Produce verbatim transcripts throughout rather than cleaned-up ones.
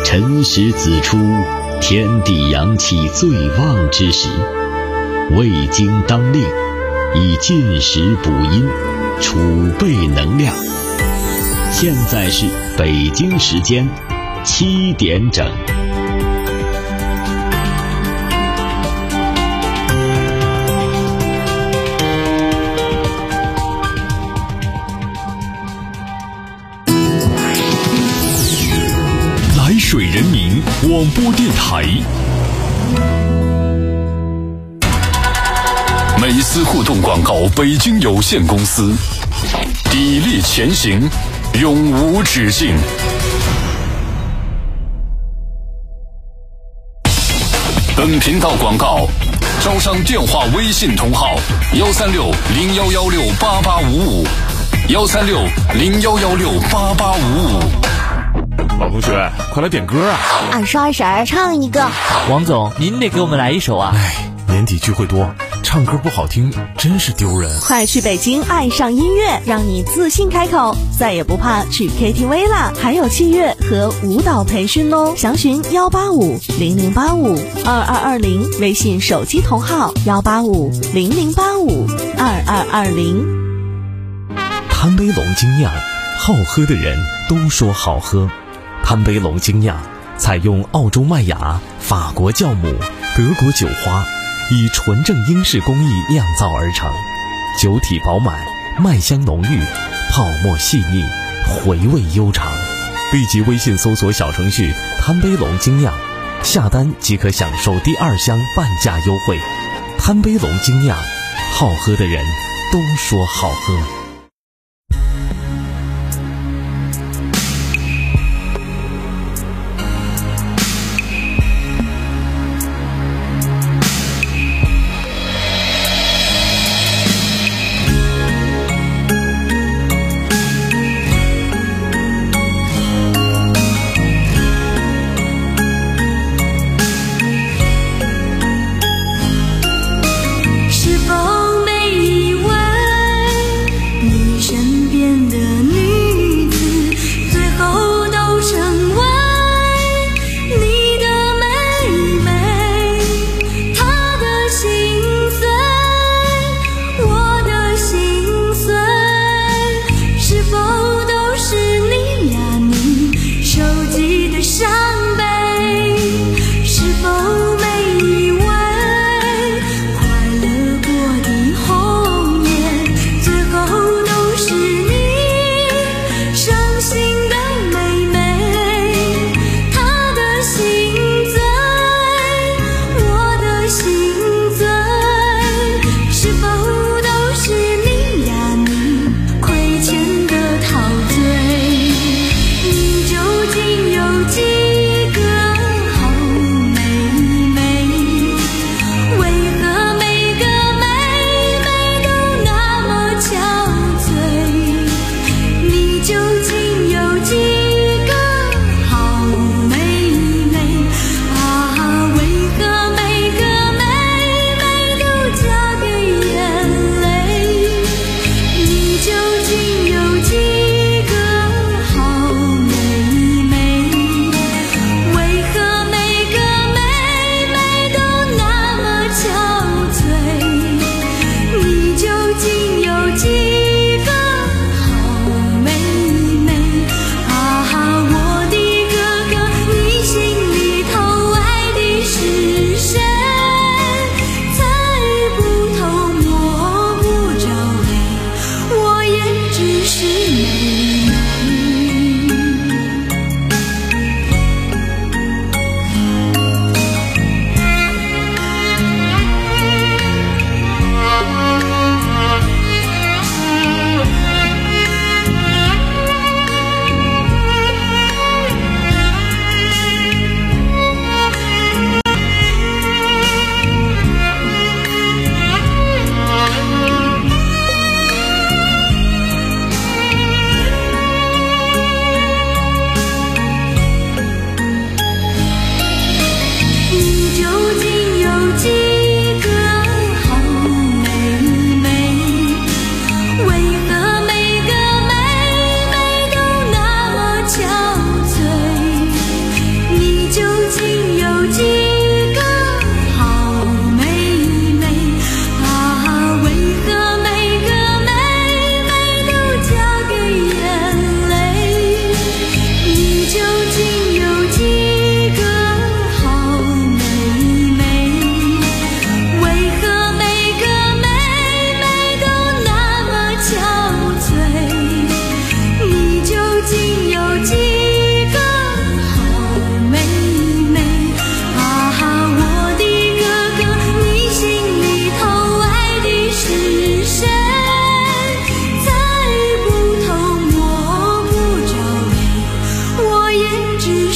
辰时子出，天地阳气最旺之时，胃经当令，以进食补阴，储备能量。现在是北京时间七点整。 来水人民广播电台，美思互动广告北京有限公司，砥砺前行，永无止境。本频道广告招商电话微信同号幺三六零幺幺六八八五五幺三六零幺幺六八八五五。 老同学，快来点歌啊！ 二十二婶唱一个。 王总，您得给我们来一首啊！ 哎，年底聚会多，唱歌不好听真是丢人。 快去北京爱上音乐，让你自信开口，再也不怕去 K T V 啦！还有器乐和舞蹈培训哦，详询幺八五零零八五二二二零，微信手机同号幺八五零零八五二二二零。 贪杯龙精酿，好喝的人都说好喝。贪杯龙精酿采用澳洲麦芽、法国酵母、德国酒花，以纯正英式工艺酿造而成，酒体饱满，麦香浓郁，泡沫细腻，回味悠长。立即微信搜索小程序贪杯龙精酿，下单即可享受第二箱半价优惠。贪杯龙精酿，好喝的人都说好喝。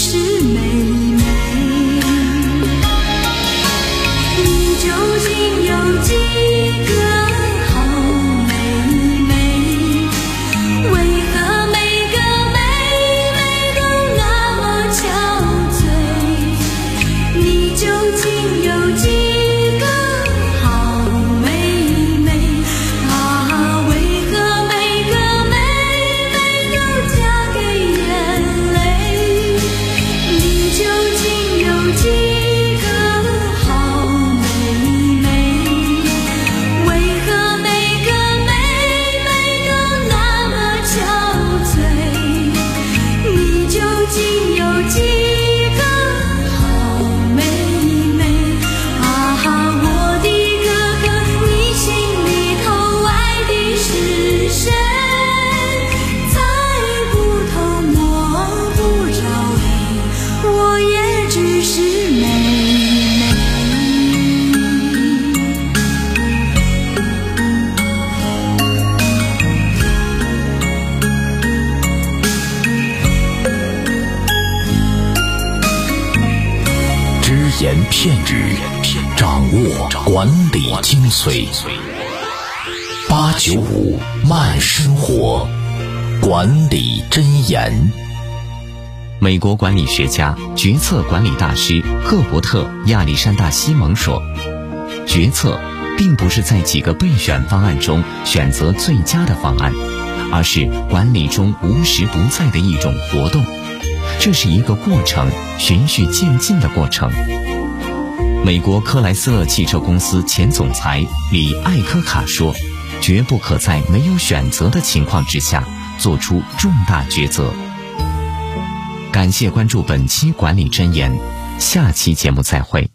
是妹妹，你究竟有几个好妹妹？为何每个妹妹都那么憔悴？你究竟有几个好妹妹？啊，为何每个妹妹都嫁给眼泪？你究竟有几个好妹妹？为何每个妹妹都那么憔悴？你究竟有几个好妹妹？啊，我的哥哥，你心里头爱的是谁？猜不透，摸不着黑，我也只是妹妹。 只言片语，掌握管理精髓。八九五慢生活，管理箴言。 美国管理学家、决策管理大师赫伯特·亚历山大·西蒙说，决策并不是在几个备选方案中选择最佳的方案，而是管理中无时不在的一种活动。这是一个过程，循序渐进的过程。美国克莱斯勒汽车公司前总裁里艾科卡说，绝不可在没有选择的情况之下做出重大抉择。感谢关注本期管理箴言，下期节目再会。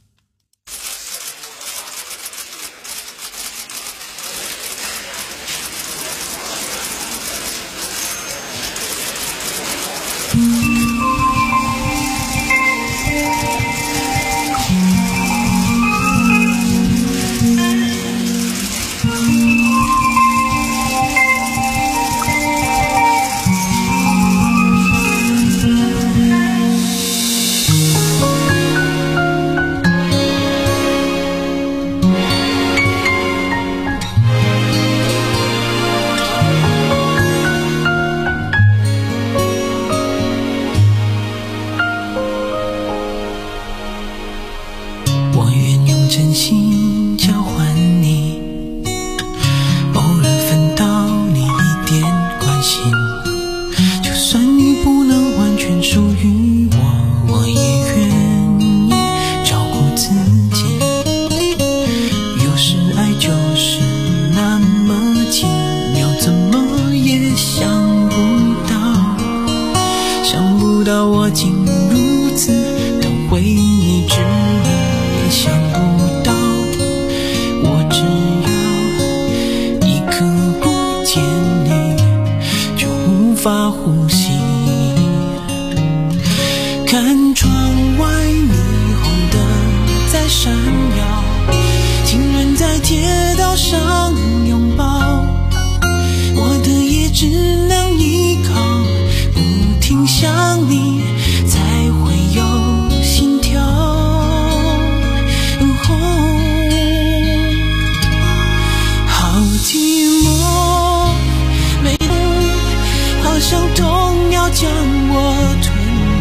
我愿用真心交换你，偶尔分到你一点关心，就算你不能完全属于我，我也愿意照顾自己。有时爱就是那么奇妙，怎么也想不到，想不到我竟如此的为你执迷，也想不到我只要一刻不见你就无法呼吸。看窗外霓虹灯在闪耀，情人在街道上拥抱，我的也只能依靠，不停想你才会有心跳。好寂寞，每痛好像痛要将我吞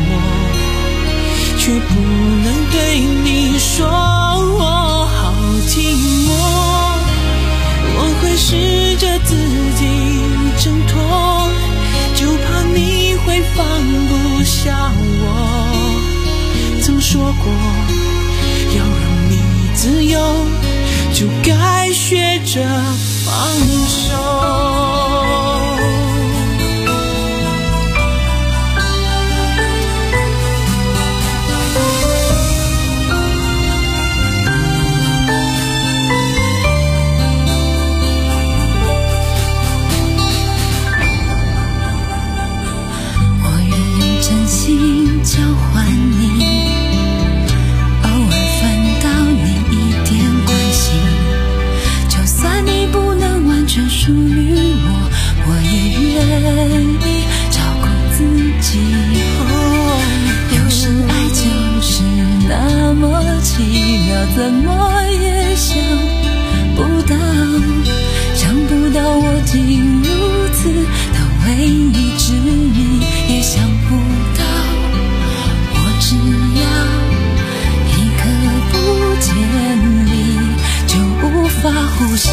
没，却不能对你说。好寂寞，我会试着自己挣脱，就怕你会放不下我。曾说过要让你自由，就该学着放手。我愿用真心交换你，偶尔分到你一点关心，就算你不能完全属于我，我也愿意照顾自己。有时怎么也想不到，想不到我竟如此的为你执迷，也想不到我只要一刻不见你就无法呼吸。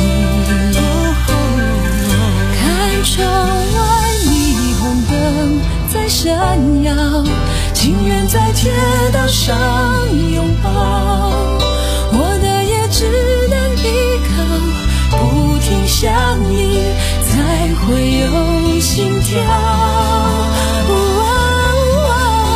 看窗外霓虹灯在闪耀，情愿在铁道上拥抱，我的也只能依靠，不停想你才会有心跳。哦哦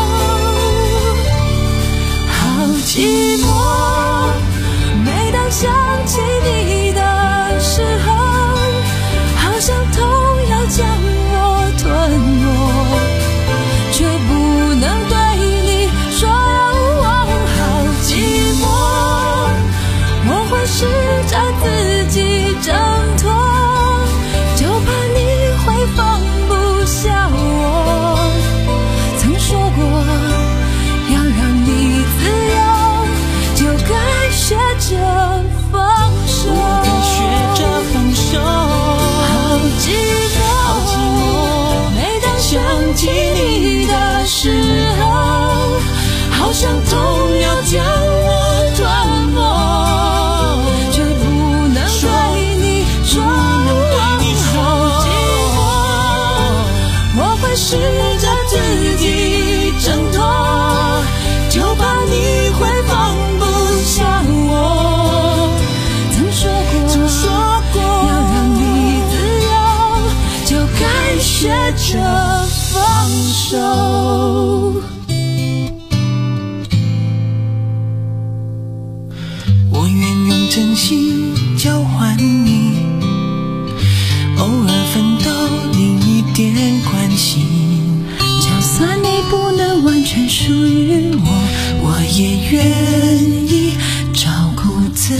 哦、好寂寞，每当想起你的时候，好像痛要将我吞没，却不能对你说好寂寞。我会试着自己挣脱，就怕你会放不下我。曾说过要让你自由，就该学着放手，该学着放手。好寂寞，好寂寞，每当想起你的时候，好像痛要将我吞没，却不能对你说好寂寞。我会试着自己挣脱，就怕你会放不下我。曾说过，曾说过要让你自由，就该学着放手。我愿用真心交换你，偶尔奋斗领一点关心，就算你不能完全属于我，我也愿意照顾自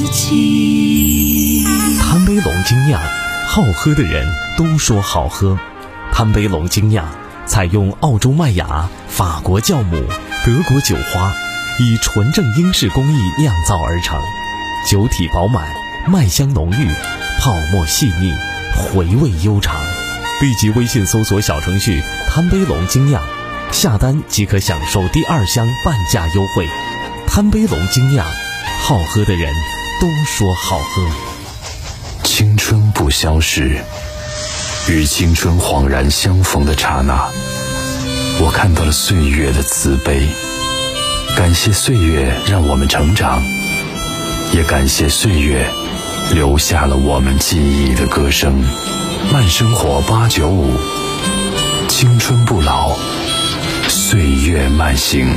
己。 贪杯龙精酿，好喝的人都说好喝。贪杯龙精酿采用澳洲麦芽、法国酵母、德国酒花，以纯正英式工艺酿造而成，酒体饱满，麦香浓郁，泡沫细腻，回味悠长。立即微信搜索小程序贪杯龙精酿，下单即可享受第二箱半价优惠。贪杯龙精酿，好喝的人都说好喝。 青春不消逝，与青春恍然相逢的刹那，我看到了岁月的慈悲。感谢岁月让我们成长，也感谢岁月留下了我们记忆的歌声。慢生活八九五，青春不老，岁月慢行。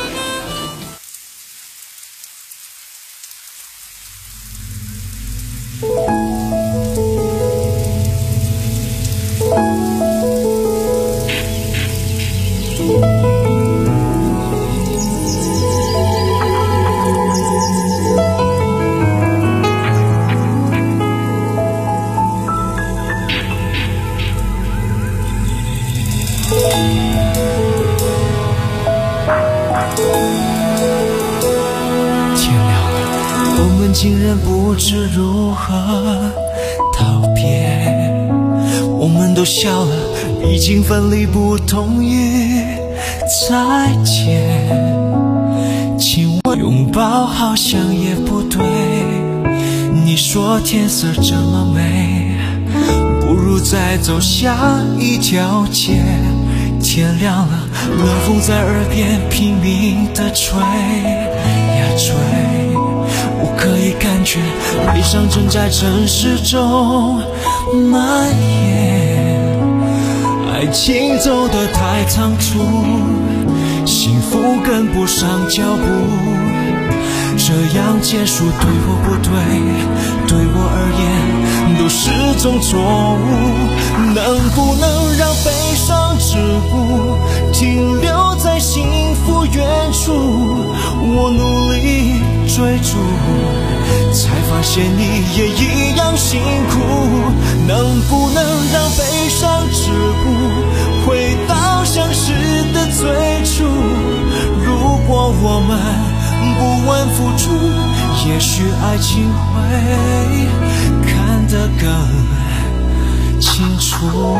竟然不知如何道别，我们都笑了，已经分离，不同意再见。亲吻拥抱好像也不对，你说天色这么美，不如再走下一条街。天亮了，冷风在耳边拼命地吹呀吹，我可以感觉悲伤正在城市中蔓延，爱情走得太仓促，幸福跟不上脚步，这样结束对或不对，对我而言都是种错误。能不能让悲伤之舞停留在幸福远处，我努力追逐，才发现你也一样辛苦。能不能让悲伤之舞回到相识的最初，如果我们不问付出，也许爱情会看得更清楚。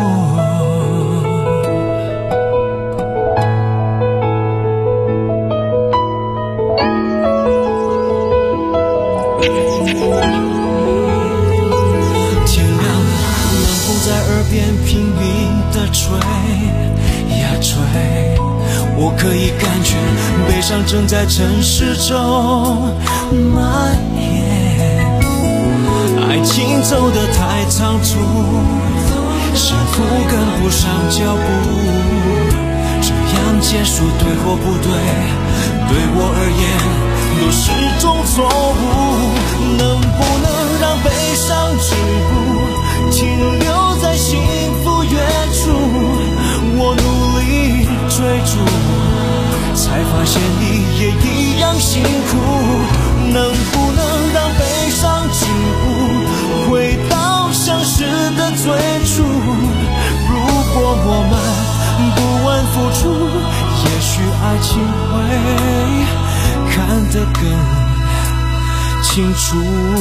天亮了，冷风在耳边拼命地吹呀吹，我可以感觉悲伤正在城市中蔓延，爱情走得太仓促，幸福跟不上脚步，这样结束对或不对，对我而言都是种错误。能不能让悲伤止步，停留在幸福远处，我努力追逐，才发现你也一样辛苦。能不能让悲伤止步，回到相识的最初，如果我们不问付出，也许爱情会看得更清楚。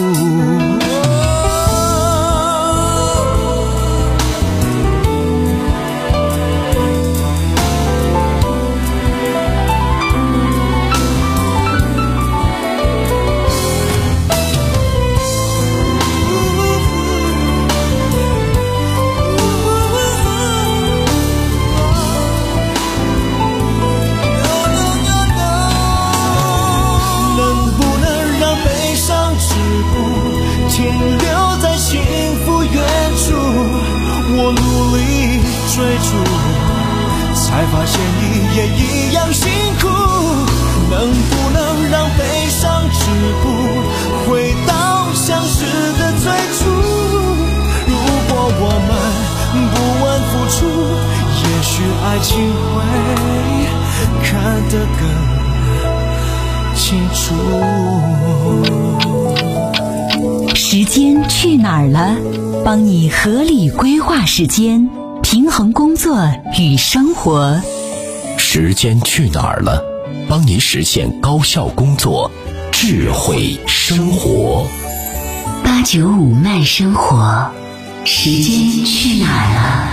停留在幸福远处，我努力追逐，才发现你也一样辛苦。能不能让悲伤止步，回到相识的最初，如果我们不问付出，也许爱情会看得更清楚。 时间去哪儿了？帮你合理规划时间，平衡工作与生活。 时间去哪儿了？帮你实现高效工作，智慧生活。 八九五慢生活，时间去哪儿了？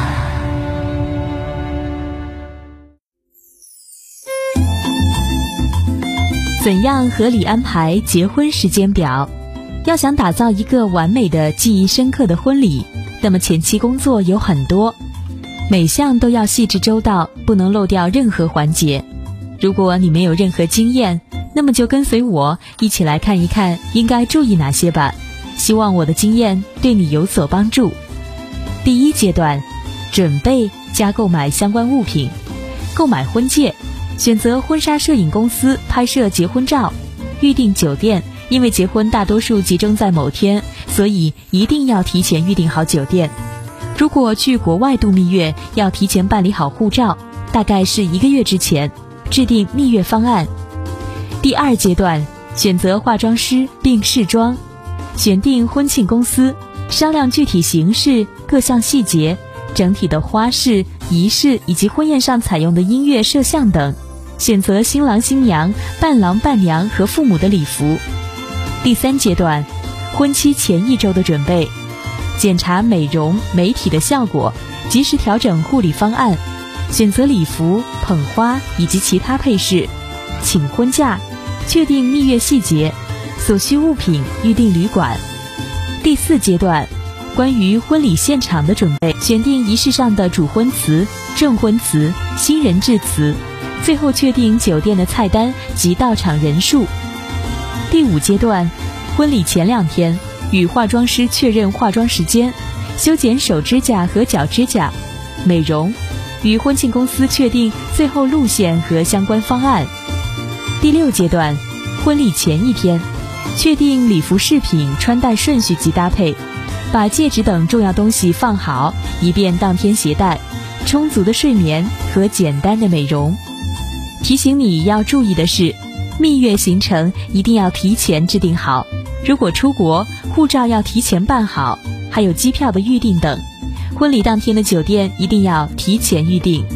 怎样合理安排结婚时间表？要想打造一个完美的记忆深刻的婚礼，那么前期工作有很多，每项都要细致周到，不能漏掉任何环节。如果你没有任何经验，那么就跟随我一起来看一看应该注意哪些吧，希望我的经验对你有所帮助。第一阶段，准备加购买相关物品。购买婚戒，选择婚纱摄影公司拍摄结婚照，预订酒店，因为结婚大多数集中在某天，所以一定要提前预订好酒店。如果去国外度蜜月，要提前办理好护照，大概是一个月之前，制定蜜月方案。第二阶段，选择化妆师并试妆，选定婚庆公司，商量具体形式、各项细节、整体的花式、仪式以及婚宴上采用的音乐、摄像等，选择新郎新娘、伴郎伴娘和父母的礼服。第三阶段，婚期前一周的准备，检查美容美体的效果，及时调整护理方案，选择礼服、捧花以及其他配饰，请婚假，确定蜜月细节，所需物品，预定旅馆。第四阶段，关于婚礼现场的准备，选定仪式上的主婚词、证婚词、新人致辞，最后确定酒店的菜单及到场人数。第五阶段，婚礼前两天，与化妆师确认化妆时间，修剪手指甲和脚指甲。美容，与婚庆公司确定最后路线和相关方案。第六阶段，婚礼前一天，确定礼服饰品穿戴顺序及搭配，把戒指等重要东西放好，以便当天携带。充足的睡眠和简单的美容。提醒你要注意的是，蜜月行程一定要提前制定好，如果出国，护照要提前办好，还有机票的预订等。婚礼当天的酒店一定要提前预订。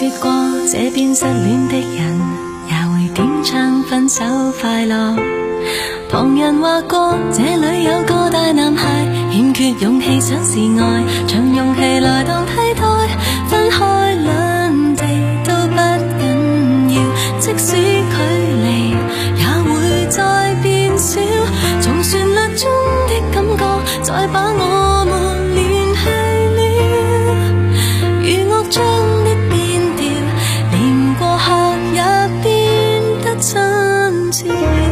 說過這邊失戀的人也會點唱分手快樂。旁人話過這裏有個大男孩欠缺勇氣想示愛，將勇氣來當替代，分開兩地都不緊要，即使距離也會再變小，從旋律中的感覺再把我們聯繫了，如樂章的變調，連過客也變得親切了。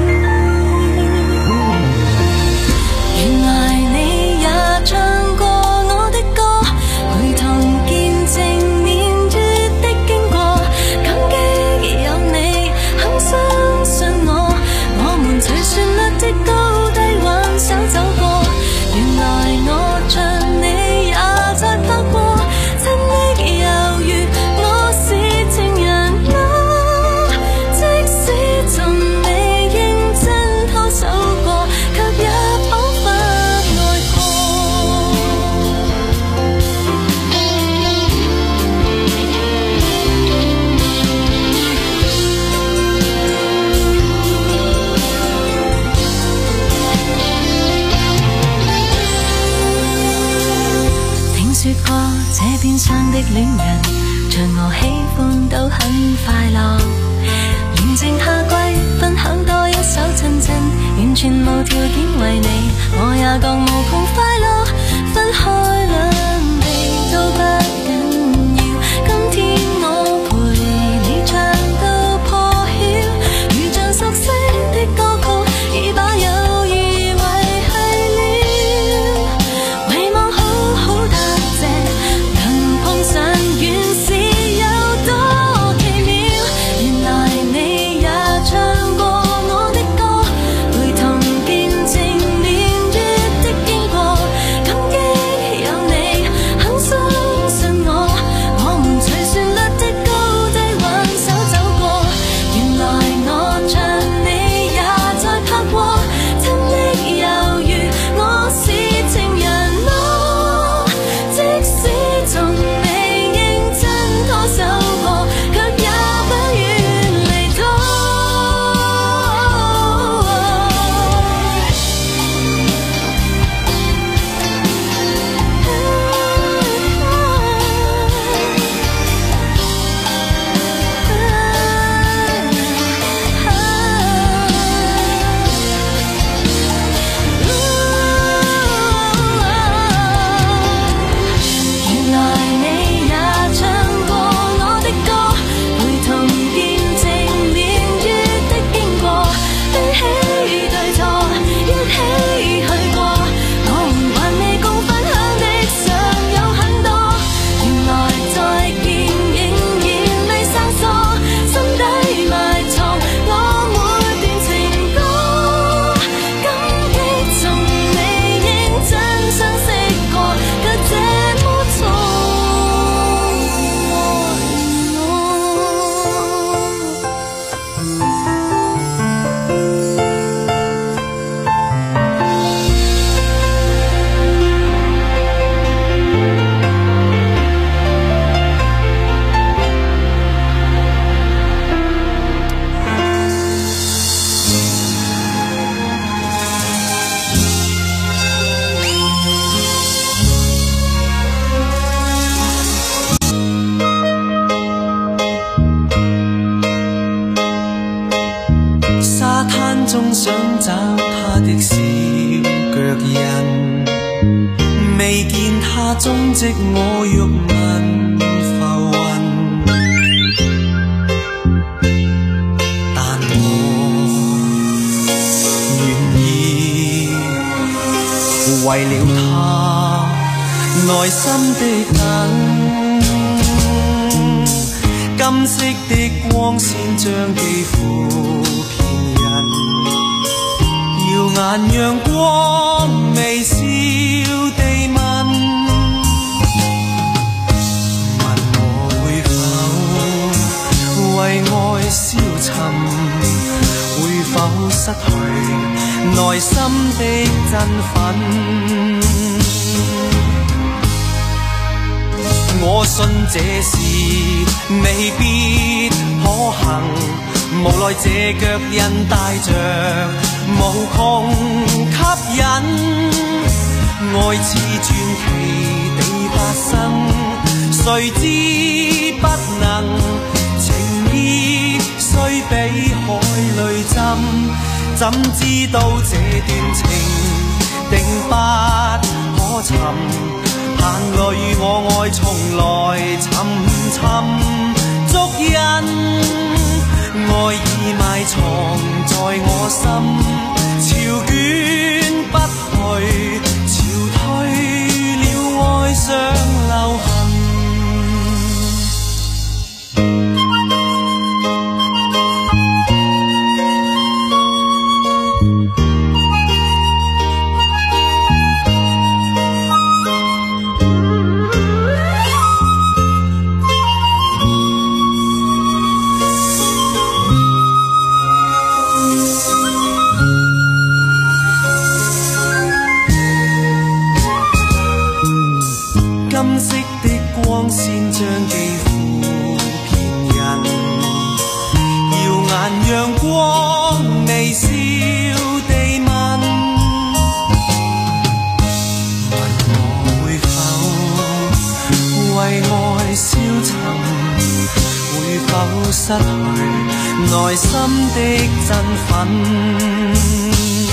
的戀人像我喜歡都很快樂，寧靜夏季分享多一手親親，完全無條件為你，我也覺無窮快樂，分開兩地都不緊要，今天我陪你唱到破曉，如像熟悉的歌曲已把友誼維繫了，遺忘好好答謝碰上原是有多奇妙，原來你也唱過我的歌，陪同見證年月的經過，感激有你肯相信我，我們隨旋律的高低挽手走過，原來我像你也在拍過，親昵猶如我是情人咯，即使從中想找他的小腳印，未見他蹤跡，我欲問浮雲，但我願意為了他內心的燈，金色的光線將肌膚耀眼陽光微笑地問，問我會否為愛消沉，會否失去內心的振奮，我信這事未必可行，無奈這腳印帶着無窮吸引，愛似傳奇地發生，誰知不能，情意雖比海淚浸，怎知道這段情定不可尋，眼淚我愛從來沉沉足印，愛已埋藏在我心，潮捲不去，潮退了愛上流行。金色的光線將肌膚遍印，耀眼陽光微笑地問，問我會否為愛消沉，會否失去內心的振奮，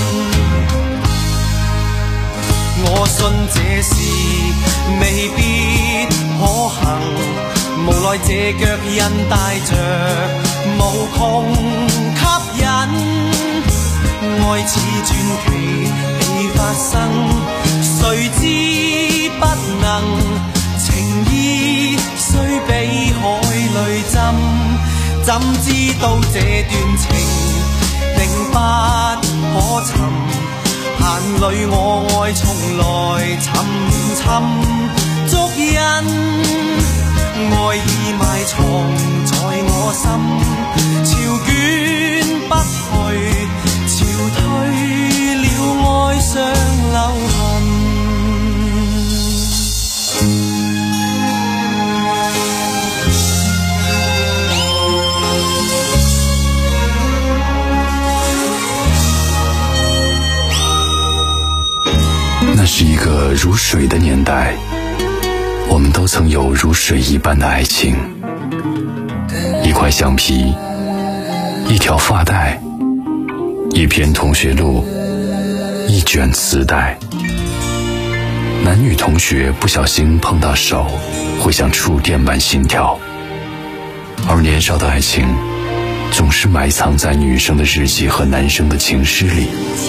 我信這事未必可行，無奈這腳印帶着無窮吸引，愛似傳奇地發生，誰知不能，情意雖比海淚浸，怎知道這段情定不可尋，眼淚我愛從來沉沉足印，愛已埋藏在我心，潮捲不去，潮退了愛上流行。 那是一个如水的年代，我们都曾有如水一般的爱情，一块橡皮，一条发带，一篇同学录，一卷磁带。男女同学不小心碰到手，会像触电般心跳，而年少的爱情总是埋藏在女生的日记和男生的情诗里。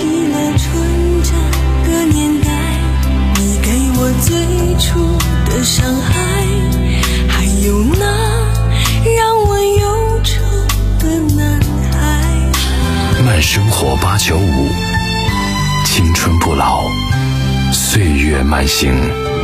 最初的伤害，还有那让我忧愁的男孩。 慢生活八九五，青春不老，岁月慢行。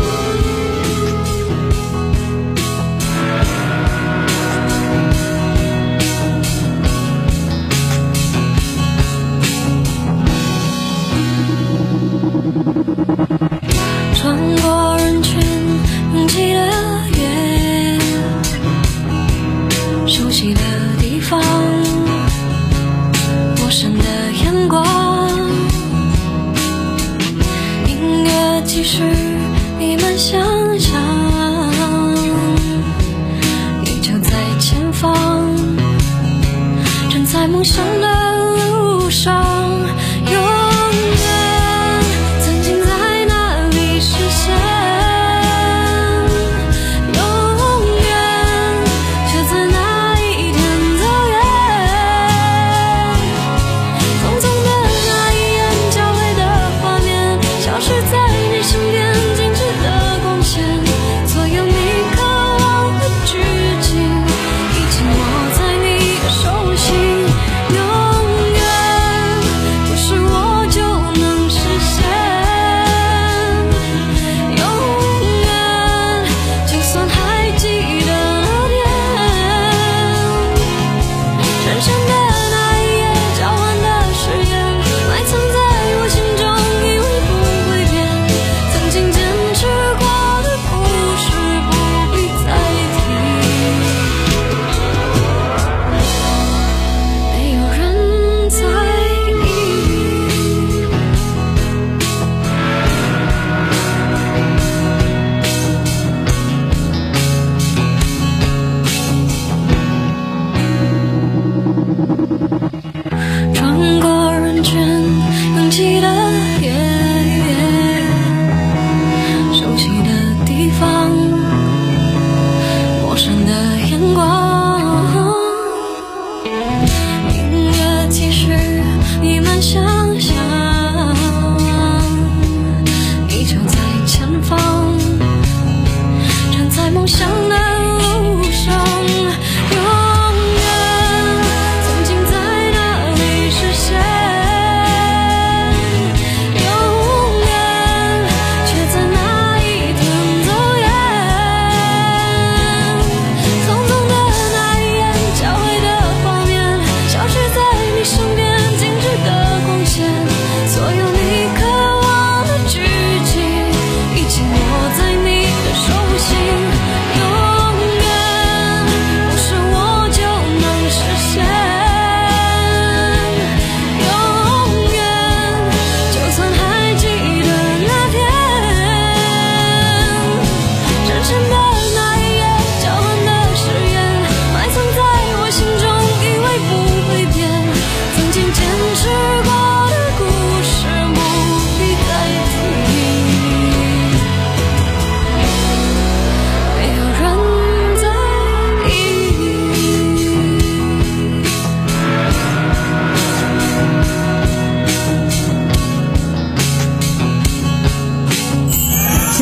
梦想的路上，永远曾经在那里实现，永远却在那一天走远。匆匆的那一眼，交汇的画面，消失在你身边，静止的光线，所有你渴望的剧情，已经握在你手心。永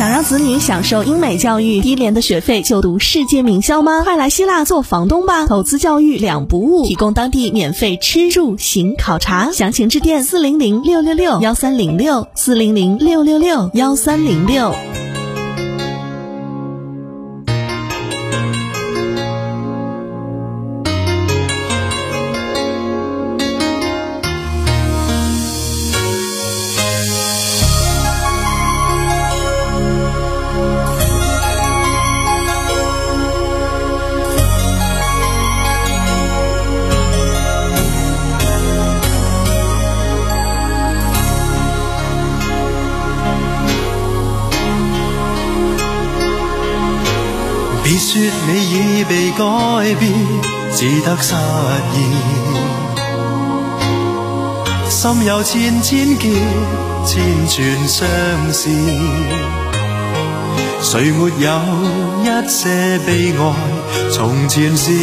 想让子女享受英美教育，低廉的学费就读世界名校吗？快来希腊做房东吧，投资教育两不误，提供当地免费吃住行考察，详情致电四零零六六六幺三零六四零零六六六幺三零六。 別說你已被改變，只得失意。心有千千結，千串相思。誰沒有一些悲哀從前事？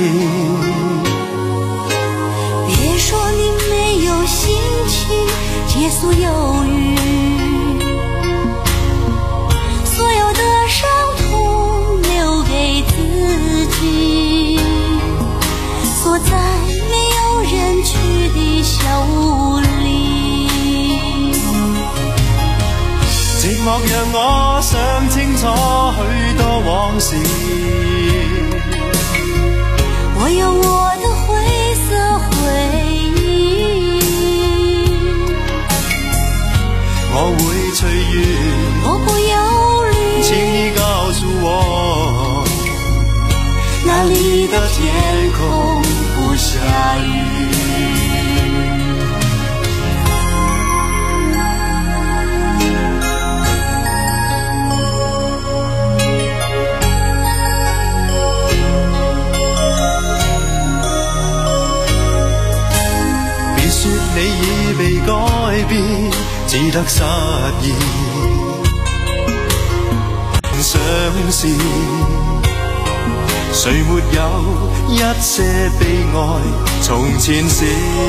別說你沒有心情解所憂鬱，所有的傷痛留給自己，鎖在沒有人去的小屋裡。 寂寞讓我想清楚許多往事， 我有我的灰色回憶， 我會隨緣， 我不憂慮， 請你告訴我， 哪裡的天空不下雨。 你已被改變，只得失意。相思，誰沒有一些悲哀從前事？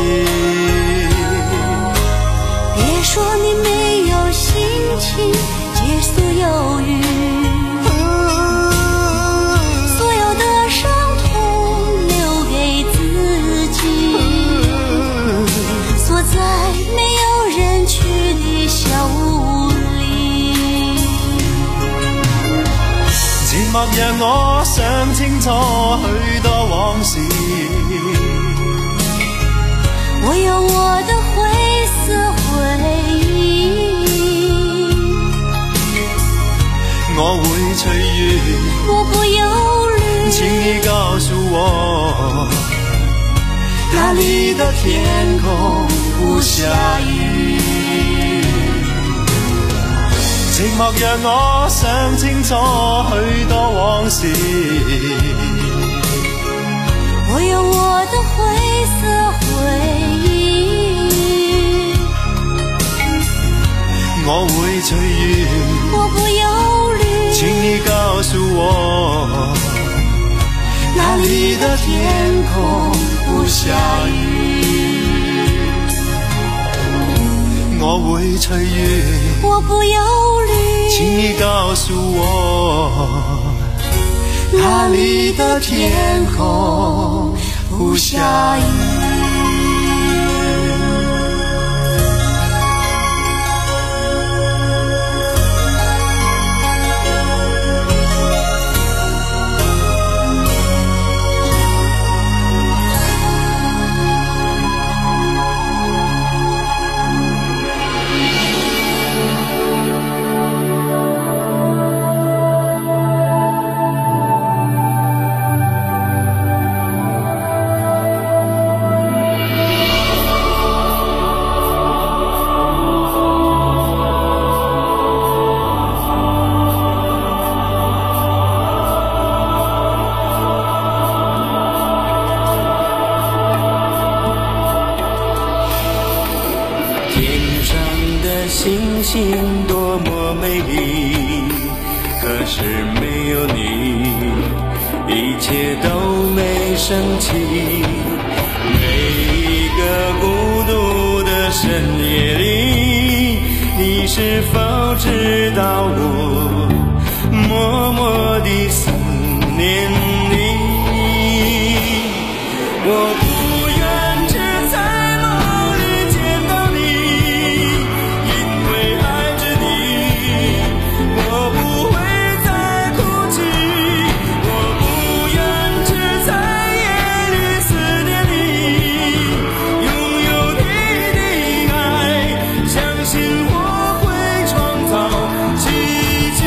別說你沒有心情解所憂鬱，所有的傷痛留給自己，鎖在沒有人去的小屋裡。 寂寞讓我想清楚許多往事， 我有我的灰色回憶， 我會隨緣， 我不憂慮， 請你告訴我，哪裡的天空不下雨？寂寞讓我想清楚許多往事， 我有我的灰色回憶， 我會隨緣， 我不憂慮， 請你告訴我，哪裡的天空不下雨？我會隨緣， 我不憂慮， 請你告訴我，哪裡的天空不下雨？ 星星多麼美麗，可是沒有你，一切都沒生氣。每一個孤獨的深夜裡，你是否知道我默默地思念你？我不愿只在梦里见到你，因为爱着你，我不会再哭泣。我不愿只在夜里思念你，拥有你的爱，相信我会创造奇迹。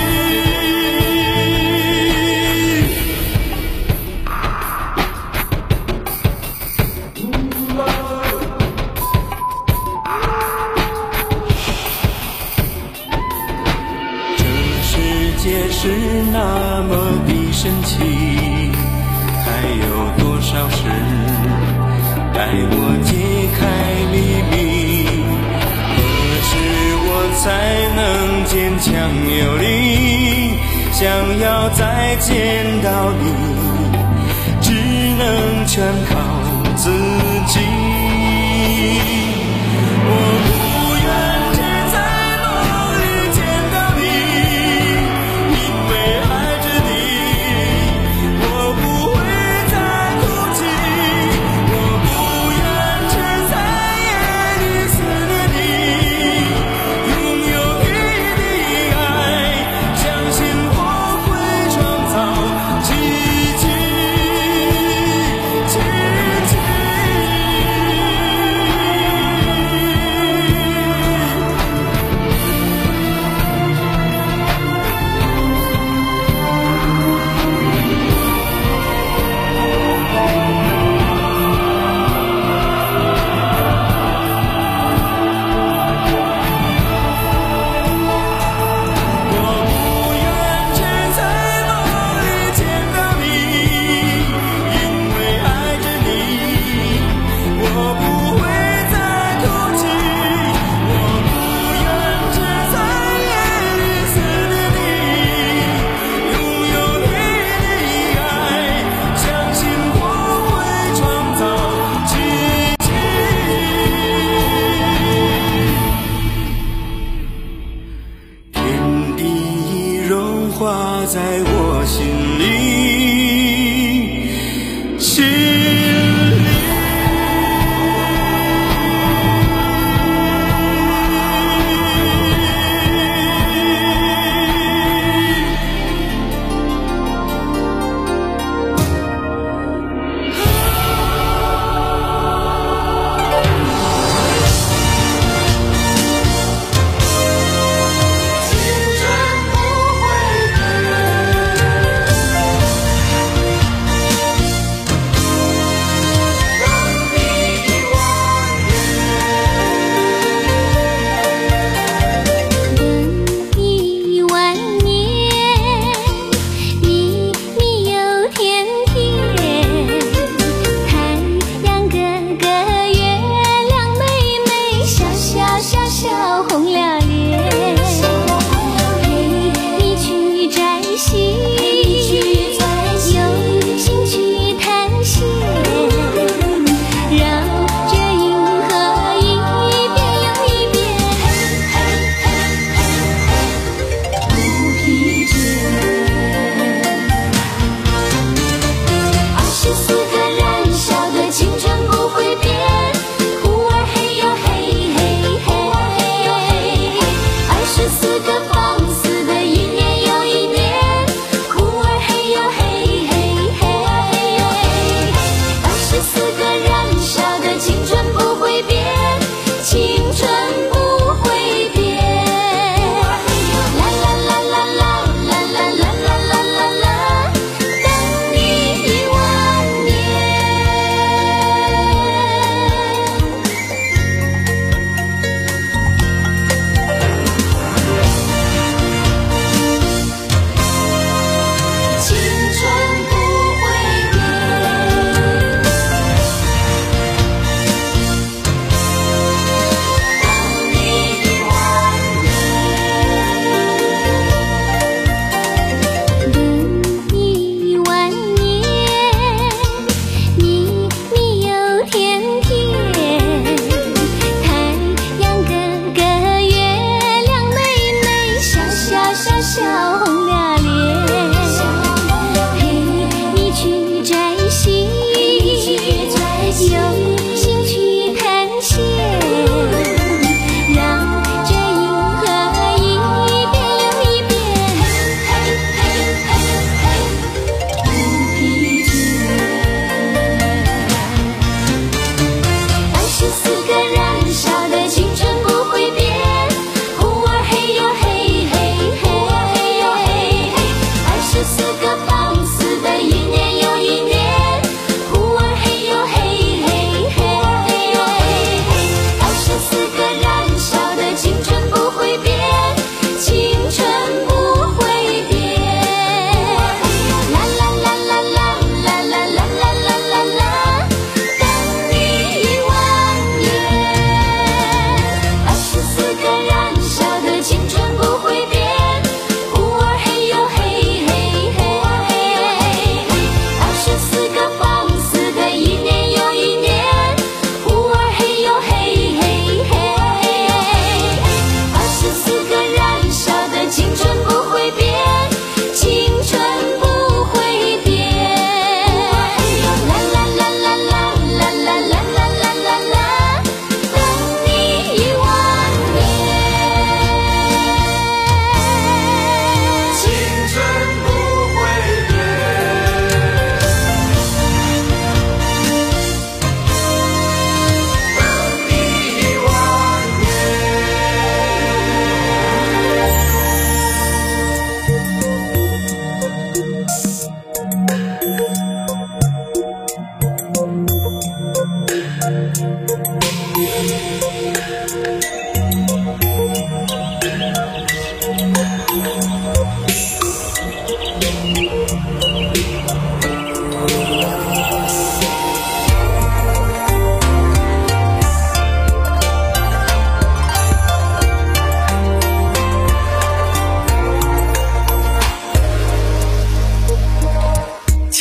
这世界是那么的神奇，还有多少事待我揭开秘密？何时我才能坚强有力？想要再见到你，只能全靠自己。我不愿只在梦里见到你，因为爱着你，我不会再哭泣。我不愿只在夜里思念你，拥有你的爱，相信我会创造奇迹，奇迹。我不愿只在梦里见到你，因为爱着你，我不会再哭泣。我不愿只在夜里思念你，拥有你的爱，相信我会创造奇迹。天地已融化在我心里，心里。青春不会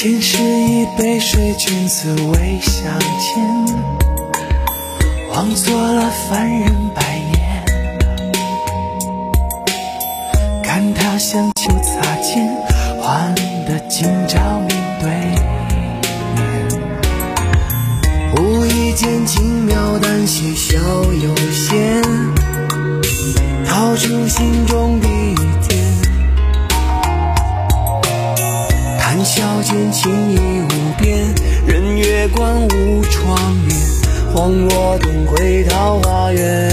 前是一杯水，君子未相见，枉做了凡人百年。看他乡秋擦肩，换得今朝面对面。无意间轻描淡写小有限，掏出心中的雨点。谈笑间情意无边，任月光无窗帘，晃若灯归桃花源。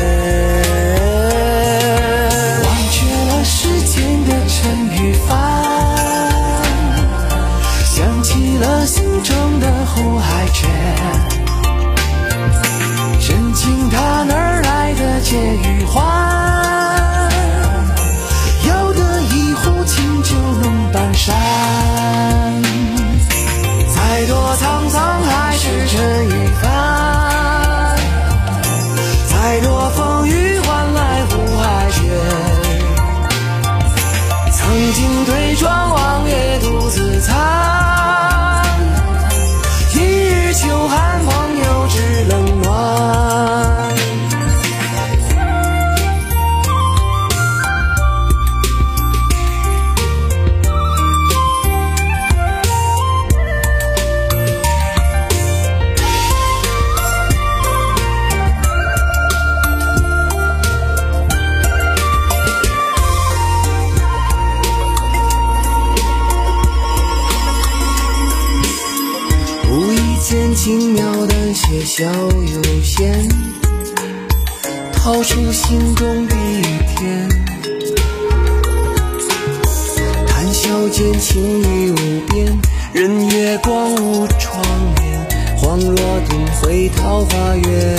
忘却了世间的尘与凡，想起了心中的湖海泉。真情它哪儿来的借与还？要得一壶清酒弄半山。再多沧桑还是尘与凡，再多风雨换来湖海雪。曾经对窗望月独自残，一日秋寒朋友知冷暖。轻描淡写小有限，掏出心中的甜。谈笑间情意无边，任月光无窗帘，恍若灯回桃花源。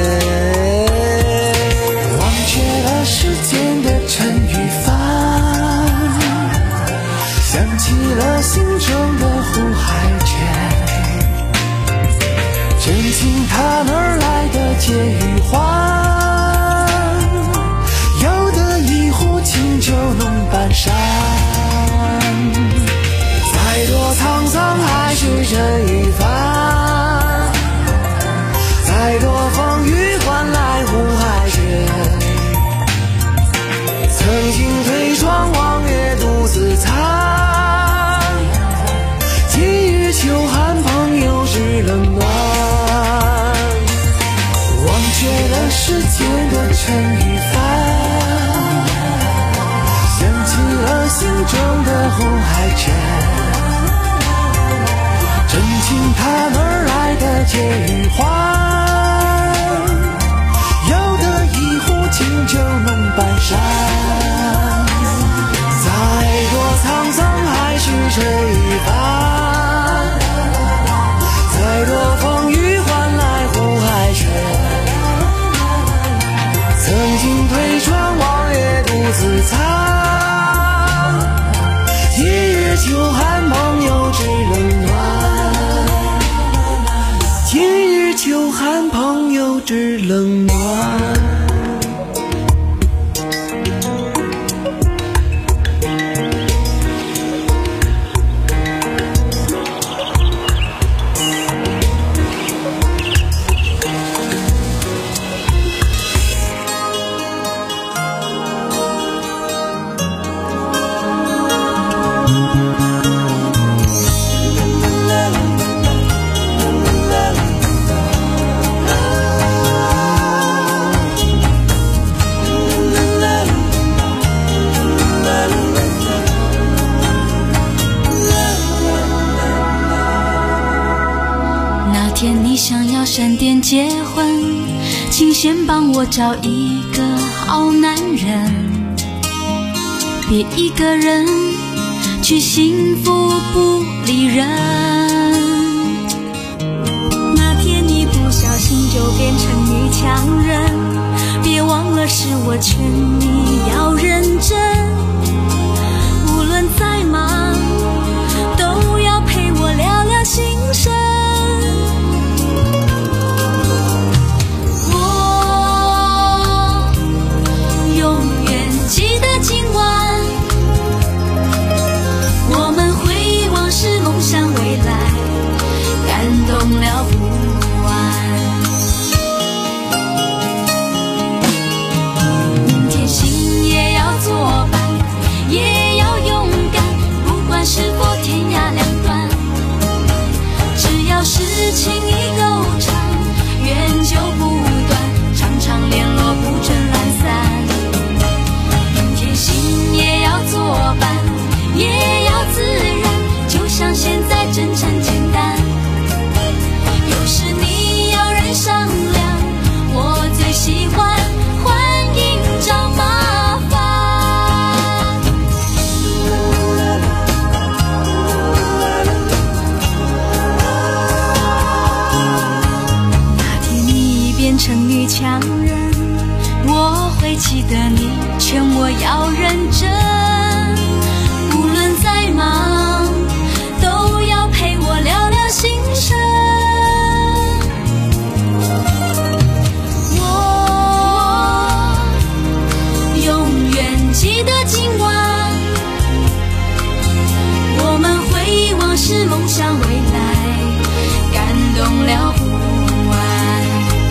忘却了世间的尘与凡，想起了心中的湖海泉。真情它哪儿来的借与还？要得一壶清酒弄半山。再多沧桑还是尘与凡，再多风雨换来湖海雪。曾经推窗望月独自残，一日秋寒朋友知冷暖。忘却了世间的尘与凡，想起了心中的湖海泉。真情它哪儿来的借与还？要得一壶清酒弄半山。再多沧桑还是尘与凡，再多风雨换来湖海雪。曾经推窗望月独自残，一日秋寒朋友知冷暖。一日秋寒朋友知冷暖。 闪电结婚，请先帮我找一个好男人，别一个人去幸福不理人。那天你不小心就变成女强人，别忘了是我劝你要认真，无论再忙都要陪我聊聊心声。记得今晚我们回忆往事，梦想未来。 是梦想未来，感动了不完。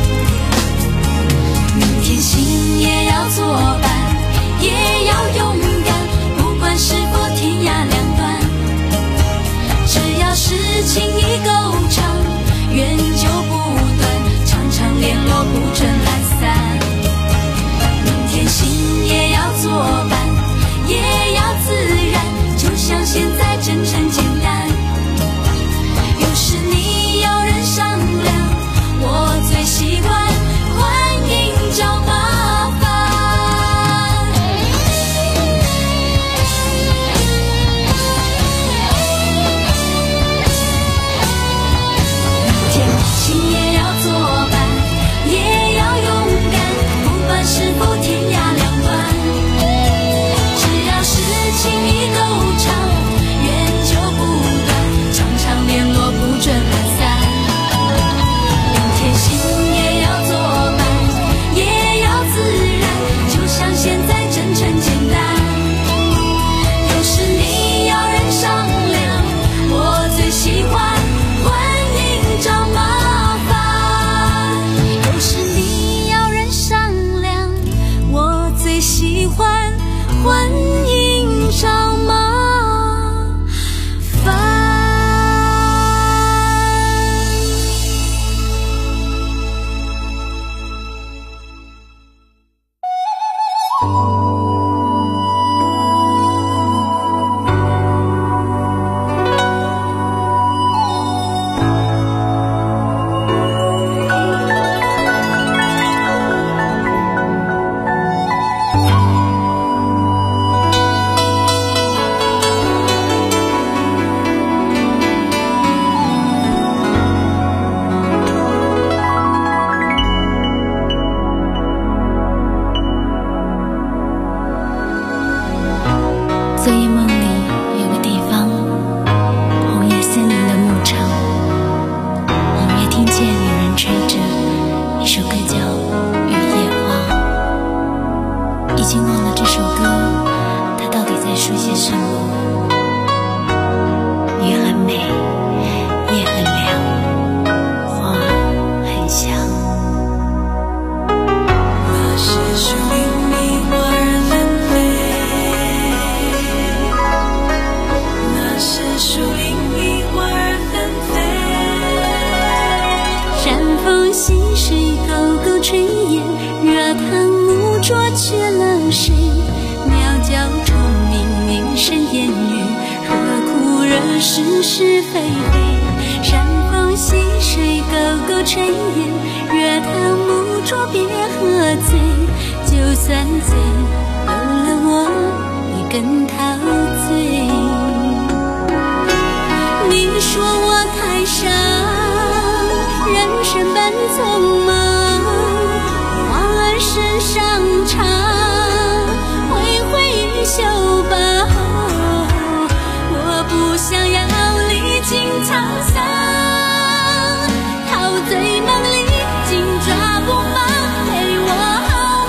明天心也要作伴，也要勇敢，不管是否天涯两端，只要是情谊够长，缘就不断，常常联络不准懒散。明天心也要作伴，也要自然，就像现在真诚简单。有时你要人商量，我最习惯欢迎找麻烦。天心也要作伴，也要勇敢，不管是否天涯两端，只要是情谊够长，缘就不断，常常联络不准懒散。明天心也要作伴，也要自然，就像现在真诚简单。有时你要人商量，我最喜欢欢迎找麻烦。有时你要人商量，我最喜欢欢迎找麻烦。昨夜梦里有个地方，红叶森林的牧场，隐约听见有人吹着一首歌叫《雨夜花》。已经忘了这首歌它到底在说些什么。雨很美，夜很凉，花很香。那些树林里花儿纷飞，那些树林里花儿纷飞，山风细水，沟沟炊烟，热汤污浊却了谁？鸟叫虫鸣，鸣声烟雨，何苦惹是是非非？山风细水，沟沟炊烟，热汤污浊别喝醉，就算醉，有了我也更陶醉。你说我太傻，人生本匆忙，花儿身上插，挥挥衣袖吧。我不想要历经沧桑，陶醉梦里紧抓不放，陪我好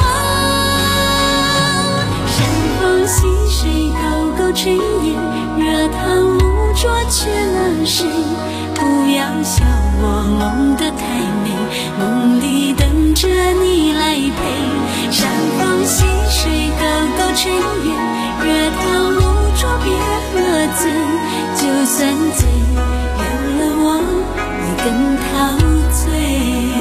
吗？山风细水，沟沟炊烟，热汤污浊却了谁？不要笑我梦得太美，梦里等着你来陪。山风细水，沟沟炊烟，热汤污浊别喝醉，就算醉，有了我你更陶醉。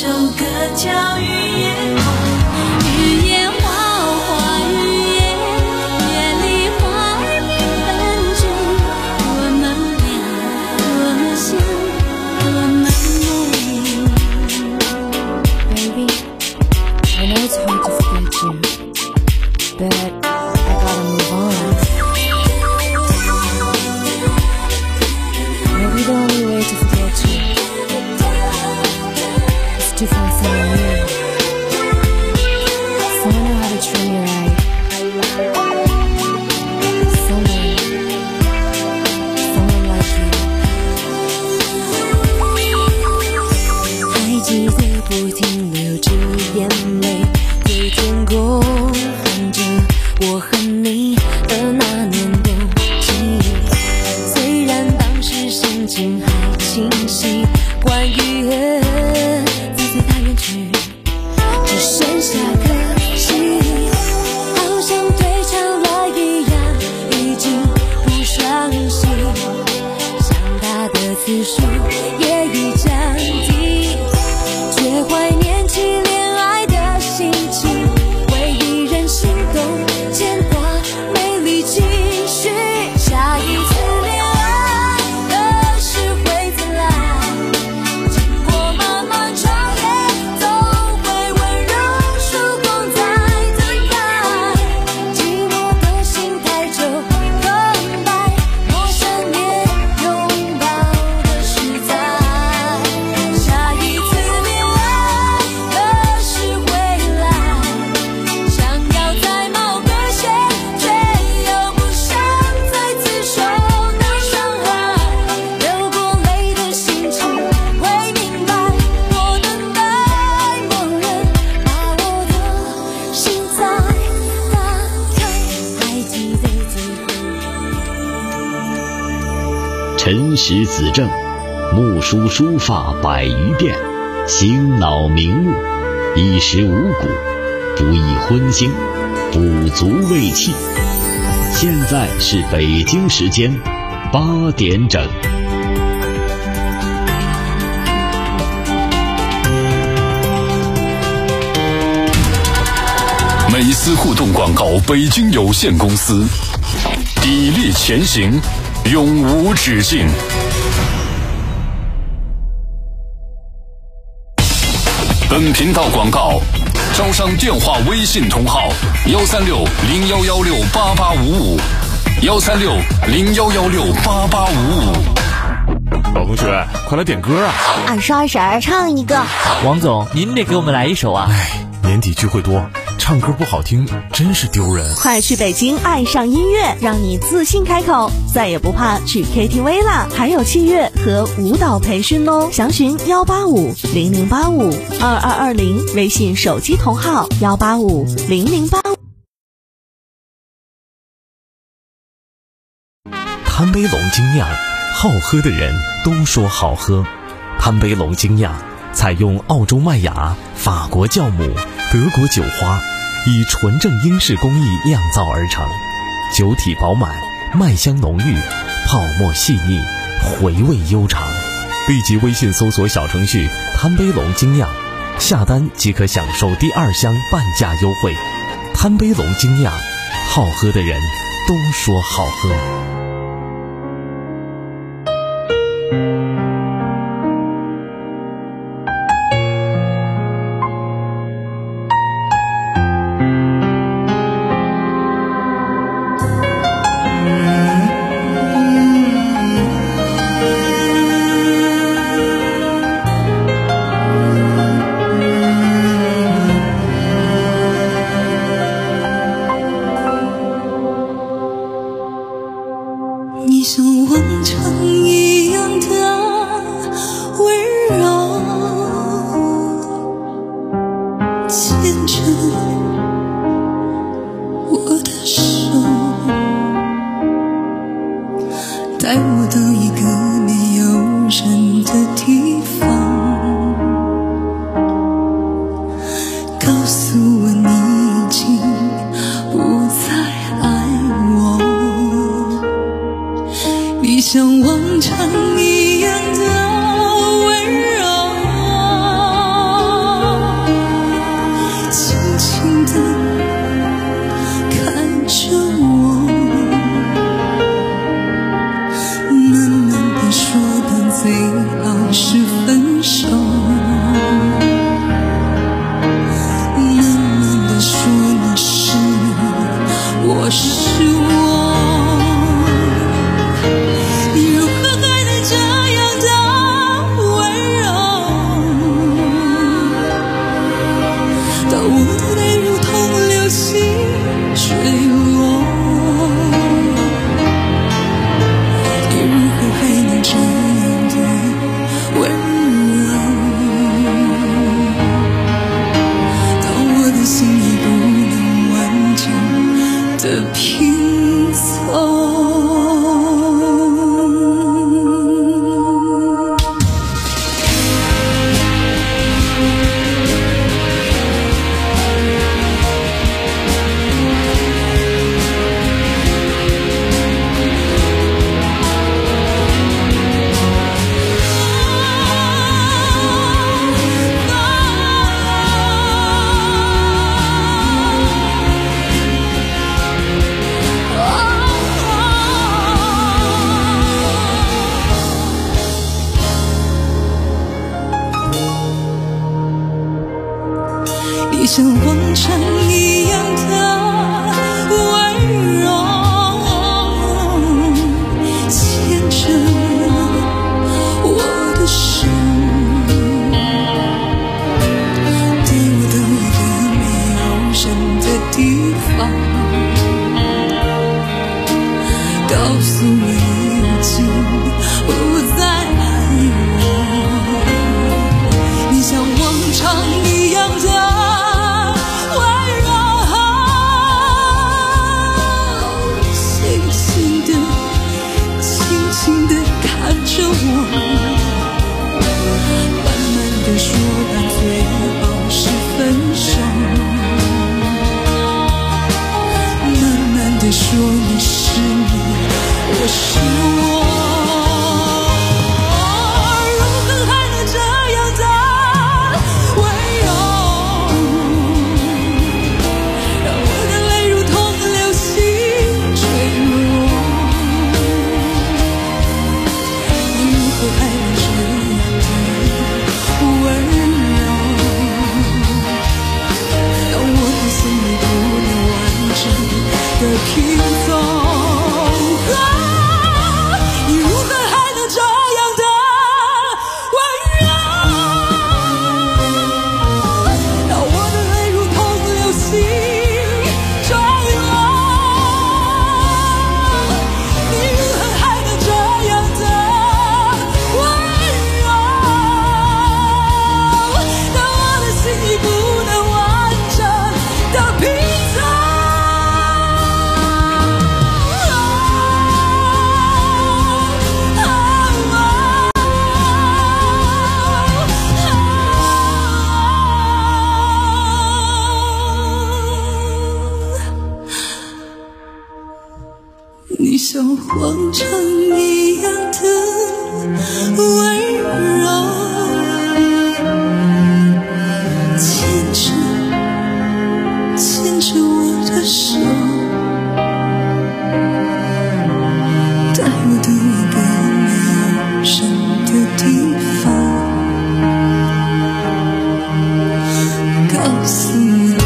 首歌叫《雨夜花》，雨夜花花雨夜，夜里花儿缤纷着，我们俩多么像，多么美。Baby, I know it's hard to forget you, but I gotta move on. Maybe the only way to forget you is to find someone new, someone know how to treat you right, someone, someone like you. 还记得不停流着眼泪，对天空喊着我和你的那年冬季。虽然当时心情还清晰，关于自己太远去，只剩下可惜，好像退潮了一样，已经不伤心，想他的次数也已降低，却怀念起恋爱的心情，为一人心动牵挂，没力继续下一次恋爱的时会再来，经过漫漫长夜，总会温柔曙光在等待，寂寞的心太久空白，陌生也拥抱的实在，下一次恋爱的时会来，想要再冒个险，却又不想再次受到伤害，流过泪的心情会明白，我等待某人把我的心再打开，还记得最后。 辰时子正，木梳书发百余遍，醒脑明目，衣食五谷，不宜荤腥，补足胃气。现在是北京时间八点整。 美思互动广告北京有限公司，砥砺前行，永无止境。本频道广告，招商电话微信同号：幺三六零幺幺六八八五五，幺三六零幺幺六八八五五。 老同学，快来点歌啊！ 二十二婶唱一个。 王总，您得给我们来一首啊！ 哎，年底聚会多，唱歌不好听真是丢人。 快去北京爱上音乐，让你自信开口，再也不怕去 K T V 啦！还有器乐和舞蹈培训哦，详询幺八五零零八五二二二零，微信手机同号幺八五零零八五。 贪杯龙精酿，好喝的人都说好喝。贪杯龙精酿采用澳洲麦芽、法国酵母、德国酒花，以纯正英式工艺酿造而成，酒体饱满，麦香浓郁，泡沫细腻，回味悠长。立即微信搜索小程序贪杯龙精酿，下单即可享受第二箱半价优惠。贪杯龙精酿，好喝的人都说好喝。 你像往常一样的温柔，牵着我的手，带我到一个没有人的地方，告诉我你已经不再爱我。你像往常一样的温柔， 你像往常一样的温柔，牵着我的手，带我到一个没有人的地方，告诉我已经不再爱我。你像往常一样的说你是你，我是我，如何还能这样的温柔，让我的泪如同流星坠落。你如何还能这样的温柔，让我的心里不能完整的拼凑，你如何还能这样的温柔，让我的泪如同流星坠落。你如何还能这样的温柔，让我的心里不能完整的拼凑。你像往常一样的温柔，牵着牵着我的手，带我到一个没有人的地方，告诉我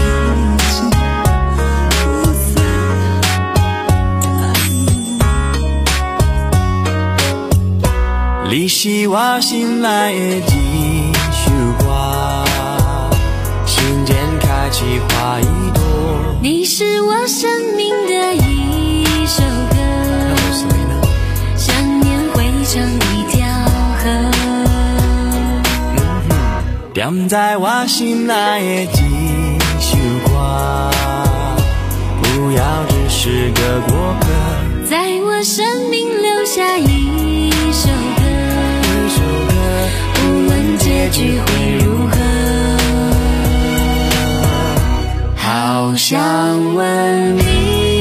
你是我心内的一束光，心间开启花一朵。 你是我生命的一首歌，想念汇成一条河， 点在我心内的一束光，不要只是个过客， 在我生命留下一首歌，无论结局会如何， 好想问你，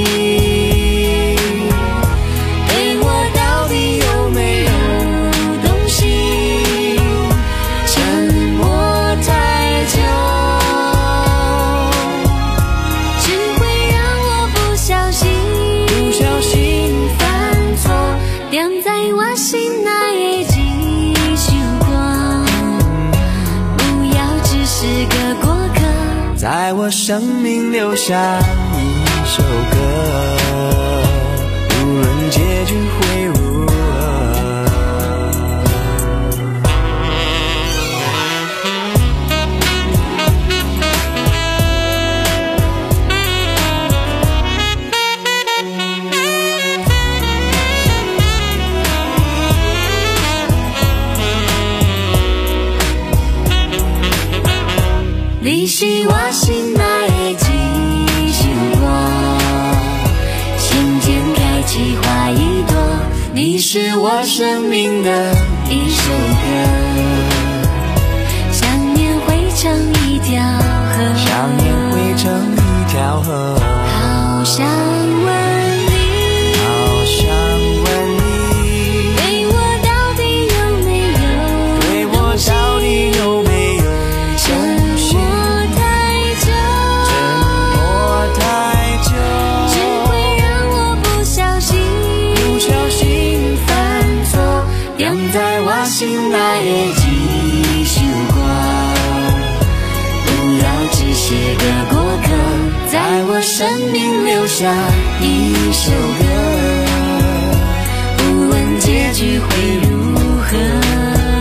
对我到底有没有动心？沉默太久，只会让我不小心不小心犯错，点在我心内的一束光，不要只是个过客， 在我生命留下一首歌，无论结局会如何。 你是我心内的一束光，心间开启花一朵。你是我生命的一首歌，想念汇成一条河， 想念汇成一条河。 好想问你， 好想问你， 对我到底有没有， 对我到底有没有沉默太久， 沉默太久， 只会让我不小心不小心犯错， 点在我心内的一束光，不些个过客，在我生命留下一首歌，不问结局会如何。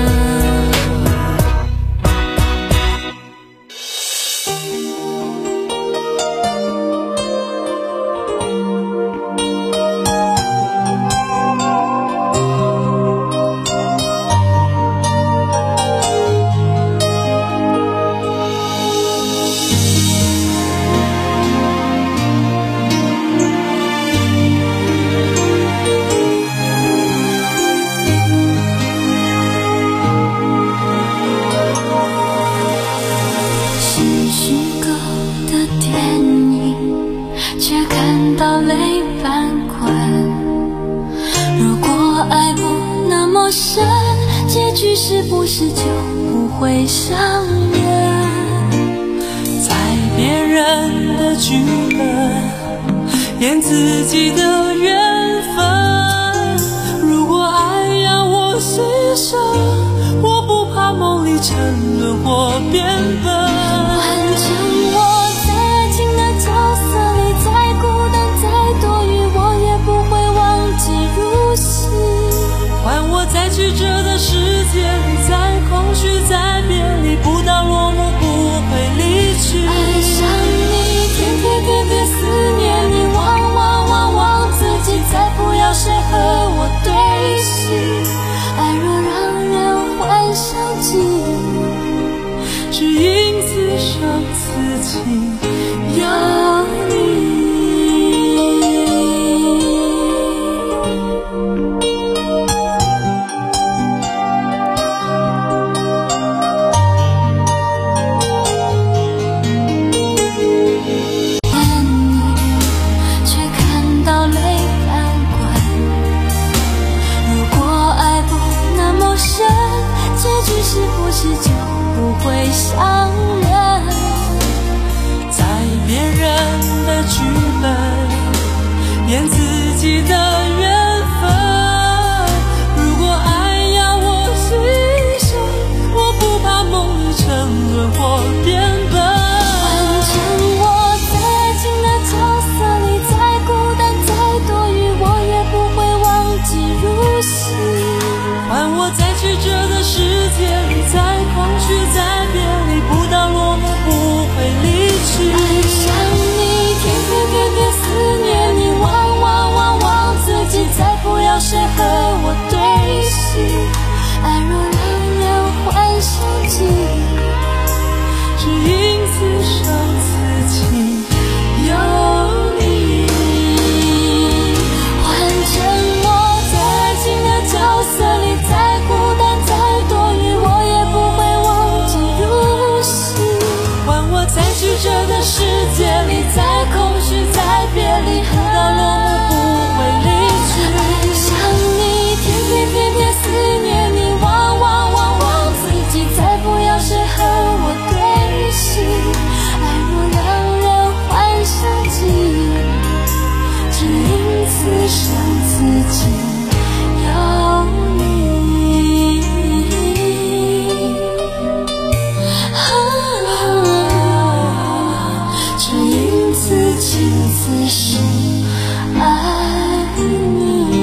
结局是不是就不会伤人？ 在别人的剧本演自己的缘分，如果爱要我牺牲，我不怕梦里沉沦或变笨， 换成我在爱情的角色里，再孤单再多余，我也不会忘记如昔。 换我在曲折的世界里，在空虚在别离，不到落幕不会离去。 爱上你，天天天天思念你，忘忘忘忘自己，再不要谁和我对视。爱若让人幻想起， 只因此生此情有你。是不是就不会伤人？ 在别人的剧本演自己的缘分，如果爱要我牺牲，我不怕梦里沉沦或变笨， 换成我在爱情的角色里，再孤单再多余，我也不会忘记如昔。 换我在曲折的世界里，在空虚在别离，不到落幕不会离去。 爱上你，天天天天思念你，忘忘忘忘自己，再不要谁和我对视。爱若让人幻想起， 只因此生此情有你。 换成我在爱情的角色里，再孤单再多余，我也不会忘记如昔。 换我在曲折的世界里，在空虚在别离，不到落幕不会离去。 爱上你，天天天天思念你，忘忘忘忘自己，再不要谁和我对视。爱若让人幻想起，只因此生此情有你。只因此情此生爱你。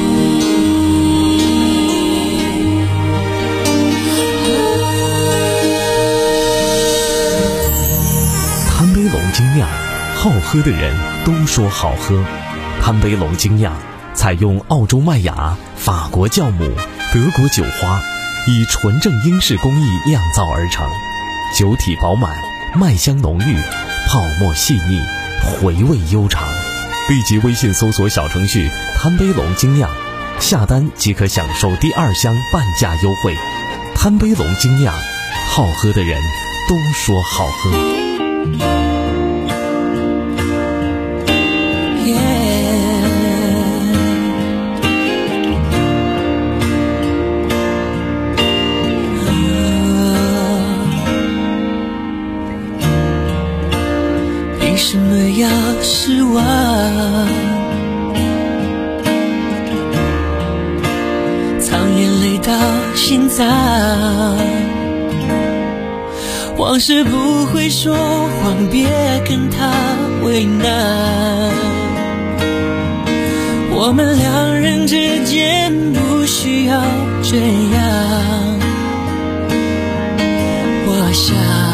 贪杯龙精酿，好喝的人都说好喝。贪杯龙精酿采用澳洲麦芽、法国酵母、德国酒花，以纯正英式工艺酿造而成，酒体饱满，麦香浓郁，泡沫细腻，回味悠长。立即微信搜索小程序贪杯龙精酿，下单即可享受第二箱半价优惠。贪杯龙精酿，好喝的人都说好喝。 凭什么要失望？藏眼泪到心脏，我往事不会说谎，别跟他为难。我们两人之间不需要这样。我想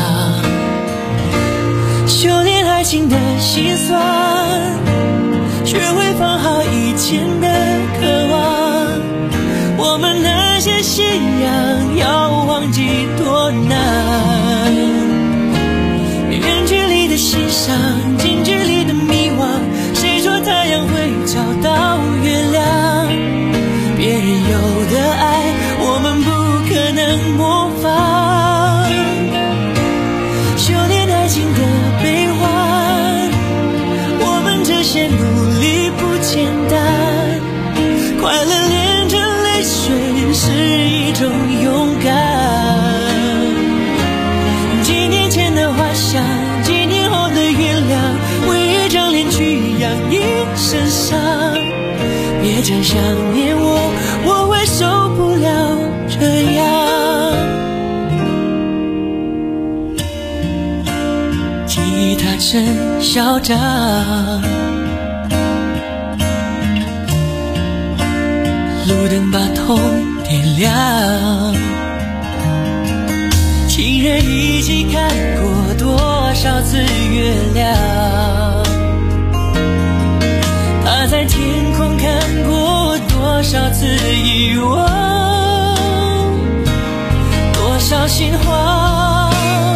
修炼爱情的心酸，学会放好以前的渴望。我们那些信仰要忘记多难，远距离的欣赏，近距离的迷惘，谁说太阳会找到月亮？别人有的爱我们不可能模仿，修炼爱情的悲欢，我们这些努力不简单，快乐连着泪水是一种勇敢。几年前的花香，几年后的原谅，为一张脸去养一身伤。别再想念我，我会受不了这样。吉他真嚣张，路灯把痛点亮，情人一起看过多少次月亮，他在天空看过多少次遗忘，多少心慌，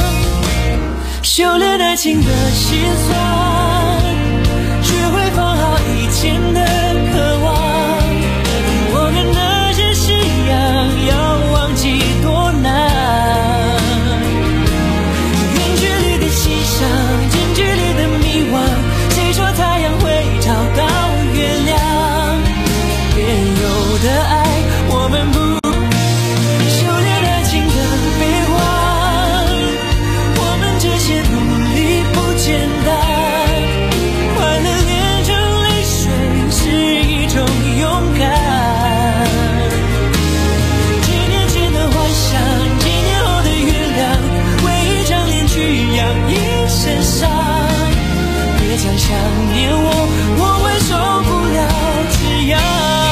修炼爱情的心酸，学会放好以前的渴望。我们那些信仰要忘记多难，远距离的欣赏，近距离的迷惘，谁说太阳会找到月亮？别人有的爱我们不，修炼爱情的悲欢，我们这些努力不简单，快乐连着泪水是一种勇敢。几年前的幻想，几年后的原谅，为一张脸去养一身伤。别再想念我，我会受不了这样。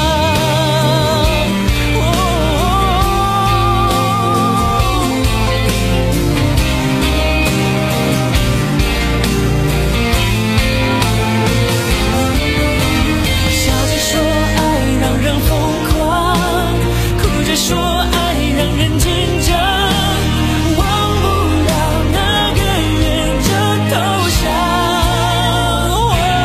笑着说爱让人疯狂，哭着说爱让人紧张，忘不了那个远着投降。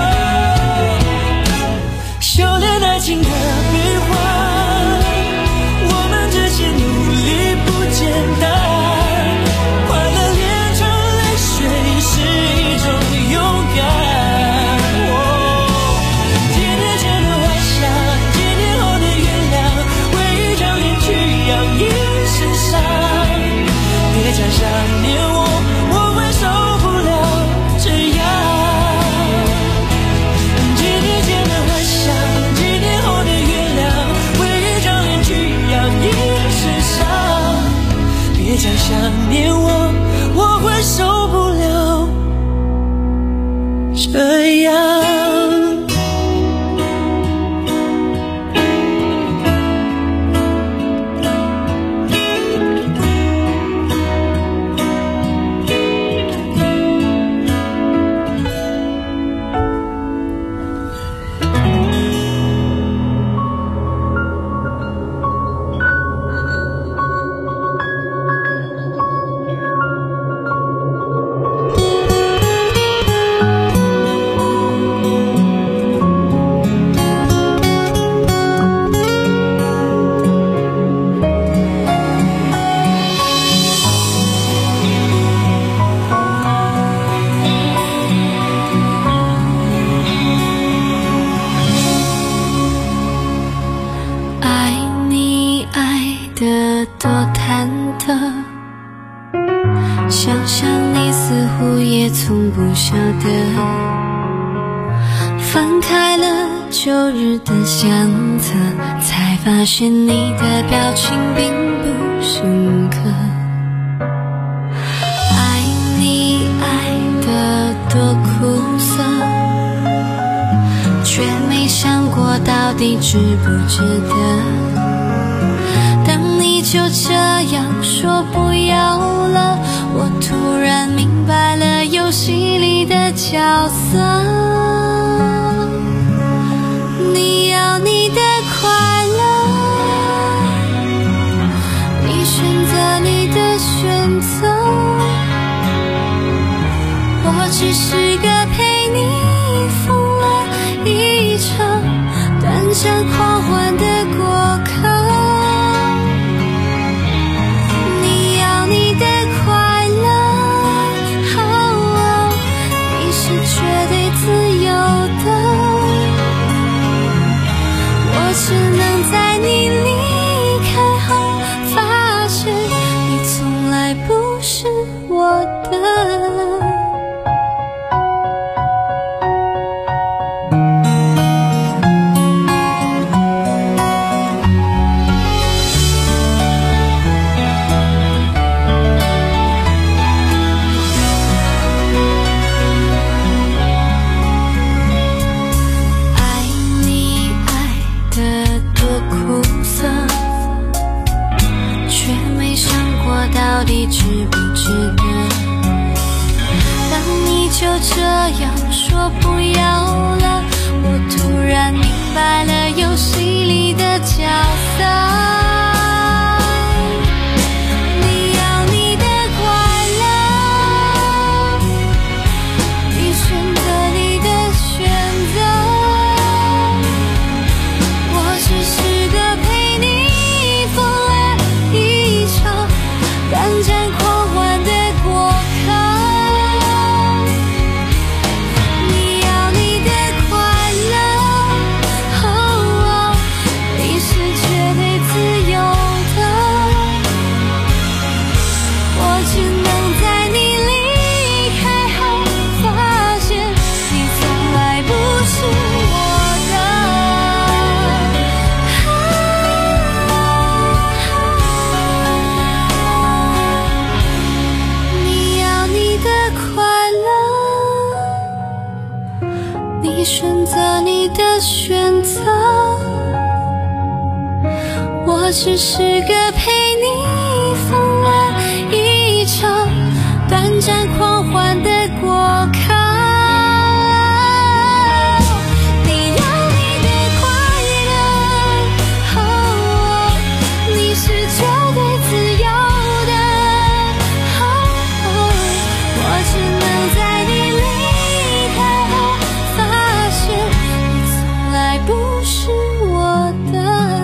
修炼爱情的悲欢，我们这些努力不简单，快乐连着泪水是一种勇敢。几年前的幻想，几年后的原谅，为一张脸去养一身伤。别再想念我，我会受不了这样。几年前的幻想，几年后的原谅，为一张脸去养一身伤。别再想念我，我会受不了这样。想想你似乎也从不晓得，翻开了旧日的相册，才发现你的表情并不深刻。爱到底值不值得？当你就这样说不要了，我突然明白了游戏里的角色。你要你的快乐，你选择你的选择，我只是个陪你疯了一场短暂狂欢的过客。你要你的快乐，哦，你是绝对自由的，我只能在你离开后发现你从来不是我的。到底值不值得？当你就这样说不要了，我突然明白了游戏里的角色。你要你的快乐，你选择你的选择，我只是个陪你疯了一场短暂狂欢的过客。你要你的快乐，哦，你是绝对自由的，我只能在你离开后发现你从来不是我的。你选择你的选择，我只是个陪你疯了一场短暂狂欢的过客。你要你的快乐，哦，你是绝对自由的，哦，我只能在你离开后发现你从来不是我的。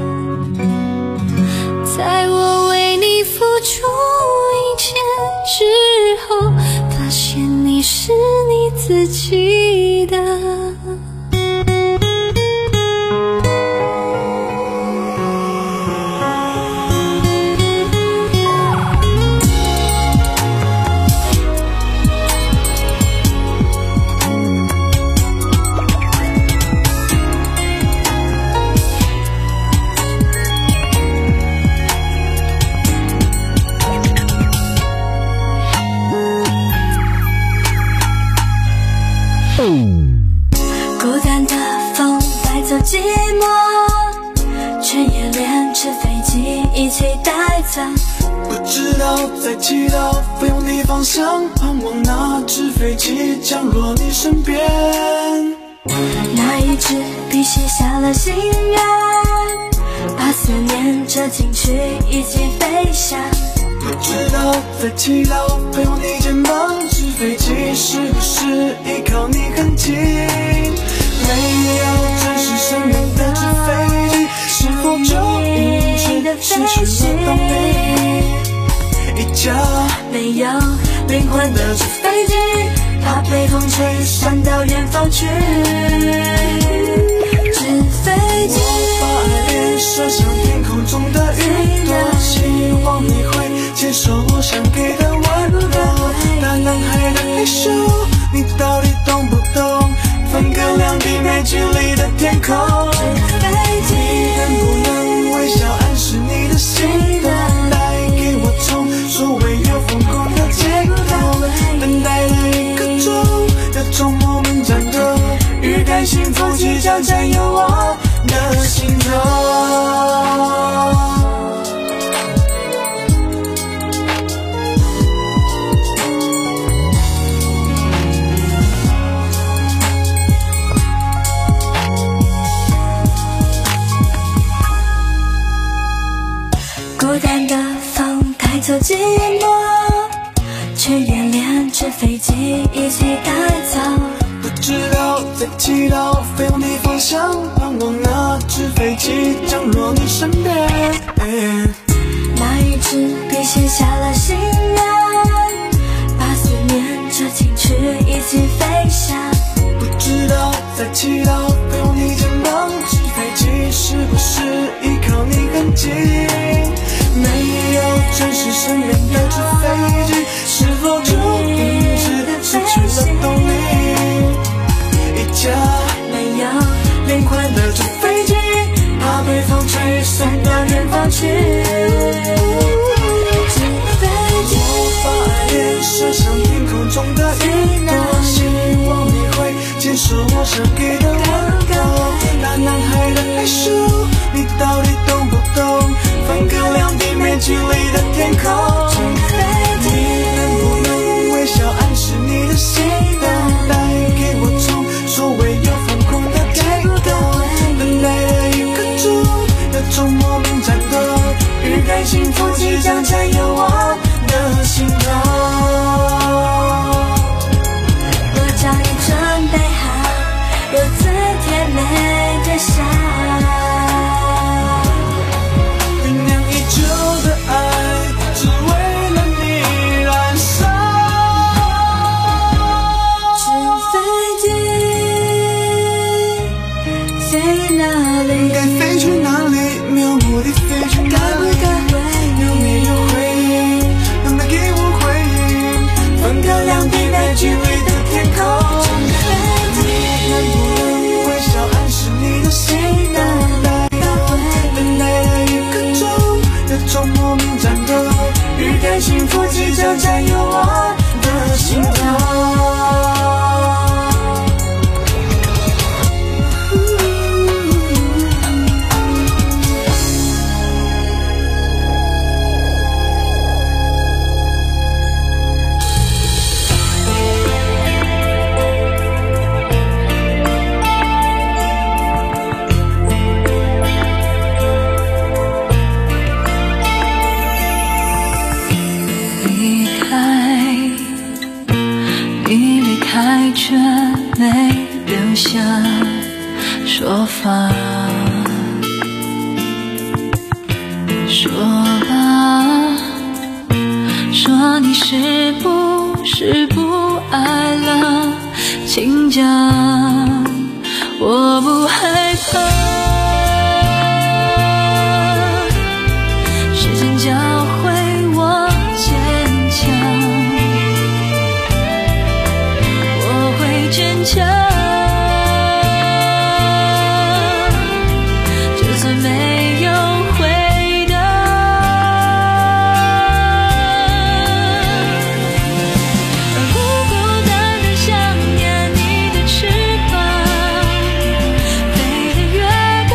在我为你付出一切之后，发现你是你自己的。孤单的风带走寂寞，全夜连着飞机一起带走。 不知道在祈祷飞往的方向，盼望那只飞机降落你身边。 那一支笔写下了心愿，把思念折进去一起飞翔。 不知道在祈祷飞往你肩膀，纸飞机是不是依靠你很近？没有真实生命的纸飞机，是否就一直失去了动力？一架没有灵魂的纸飞机，怕被风吹散到远方去。纸飞机， 我把爱恋射向天空中的云朵，希望你会接受我想给的温柔。大男孩的害羞，你到底懂不懂？分隔两地没距离的天空，你能不能微笑暗示你的心动，带给我从所谓有疯狂的结果。等待了一个钟，有种我们战斗，预感幸福即将占有我。 寂寞，去演练纸飞机一起打造。 不知道在祈祷，飞往你方向，盼望那纸飞机降落你身边。 拿一支笔写下了心愿，把思念折进去一起飞翔。 不知道在祈祷，飞往你肩膀，纸飞机是不是依靠你很近？没有真实生命的纸飞机，是否就因此失去了动力？一架没有灵魂的纸飞机，怕被风吹送到远方去。 纸飞机， 我把爱恋射向天空中的一朵，希望你会接受我想给的温柔。那男孩的害羞，你到底懂不懂？分隔两地没距离的天空，你能不能微笑暗示你的心动，带给我从所谓有疯狂的感动？等待了一个钟，有种莫名战斗，预感幸福即将占有我的心头。 我将你准备好，如此甜美的笑。 该飞去哪里？没有目的飞去哪里？有没有回应？能不能给我回应？分隔两地没距离的天空，你能不能微笑暗示你的心动？等待了一个钟，有种莫名战斗，预感幸福即将占有我的心头。 却没留下说法，说吧，说你是不是不爱了？请讲，我不害怕，时间教会我坚强。坚强，就算没有回答。而孤孤单单想念你的翅膀，飞得越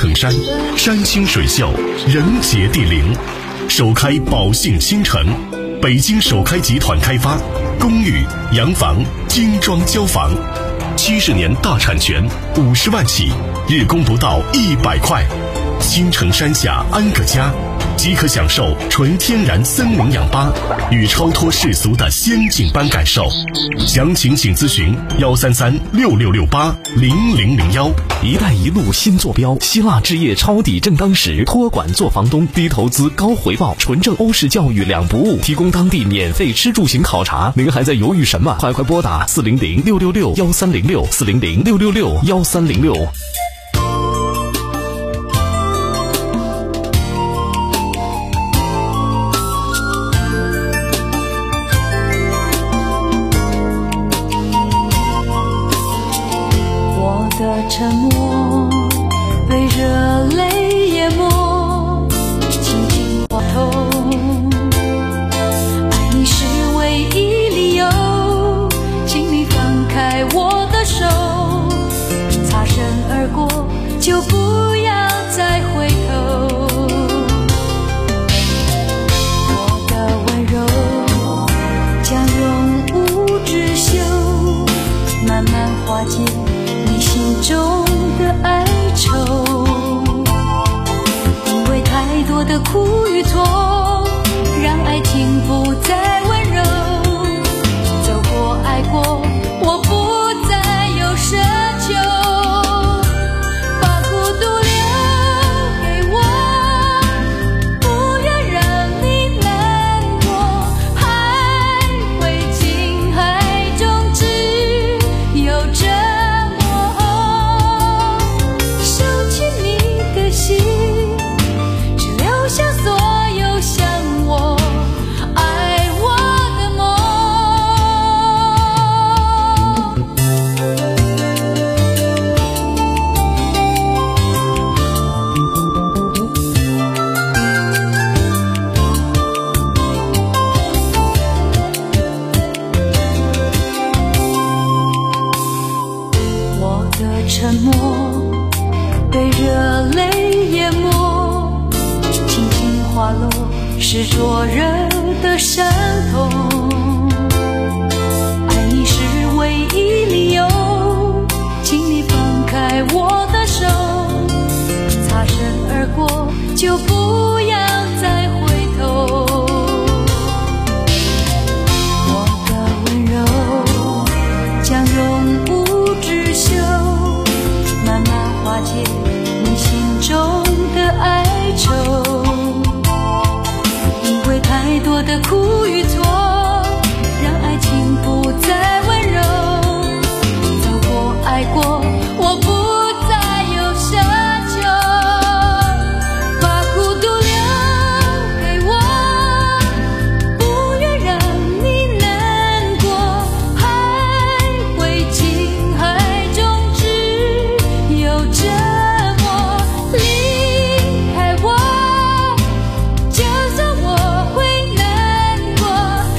城山，山清水秀，人杰地灵。首开宝信新城，北京首开集团开发，公寓、洋房、精装交房，七十年大产权，五十万起，日供不到一百块。新城山下安个家，即可享受纯天然森林氧吧与超脱世俗的仙境般感受。详情请咨询幺三三六六六八零零零幺。 一带一路新坐标，希腊置业抄底正当时，托管做房东，低投资高回报，纯正欧式教育两不误，提供当地免费吃住行考察。您还在犹豫什么？快快拨打四零零六六六幺三零六四零零六六六幺三零六。 沉默被热泪淹没，轻轻滑头。爱你是唯一理由，请你放开我的手，擦身而过，就不要再回头。我的温柔将永无止休，慢慢化解心中的哀愁，因为太多的苦与痛，让爱情不再温柔。走过爱过，我不再有奢求，把孤独留给我，不愿让你难过。海会尽，海中只有这沉默被热泪淹没，轻轻滑落是灼热的伤痛。爱你是唯一理由，请你放开我的手，擦身而过，就不要再回头。我的温柔将永无止休，慢慢化解你心中的哀愁，因为太多的苦与痛，让爱情不再温柔。走过爱过，我不再有奢求，把孤独留给我，不愿让你难过。海会尽，海中只有这么离开我，就算我会难过。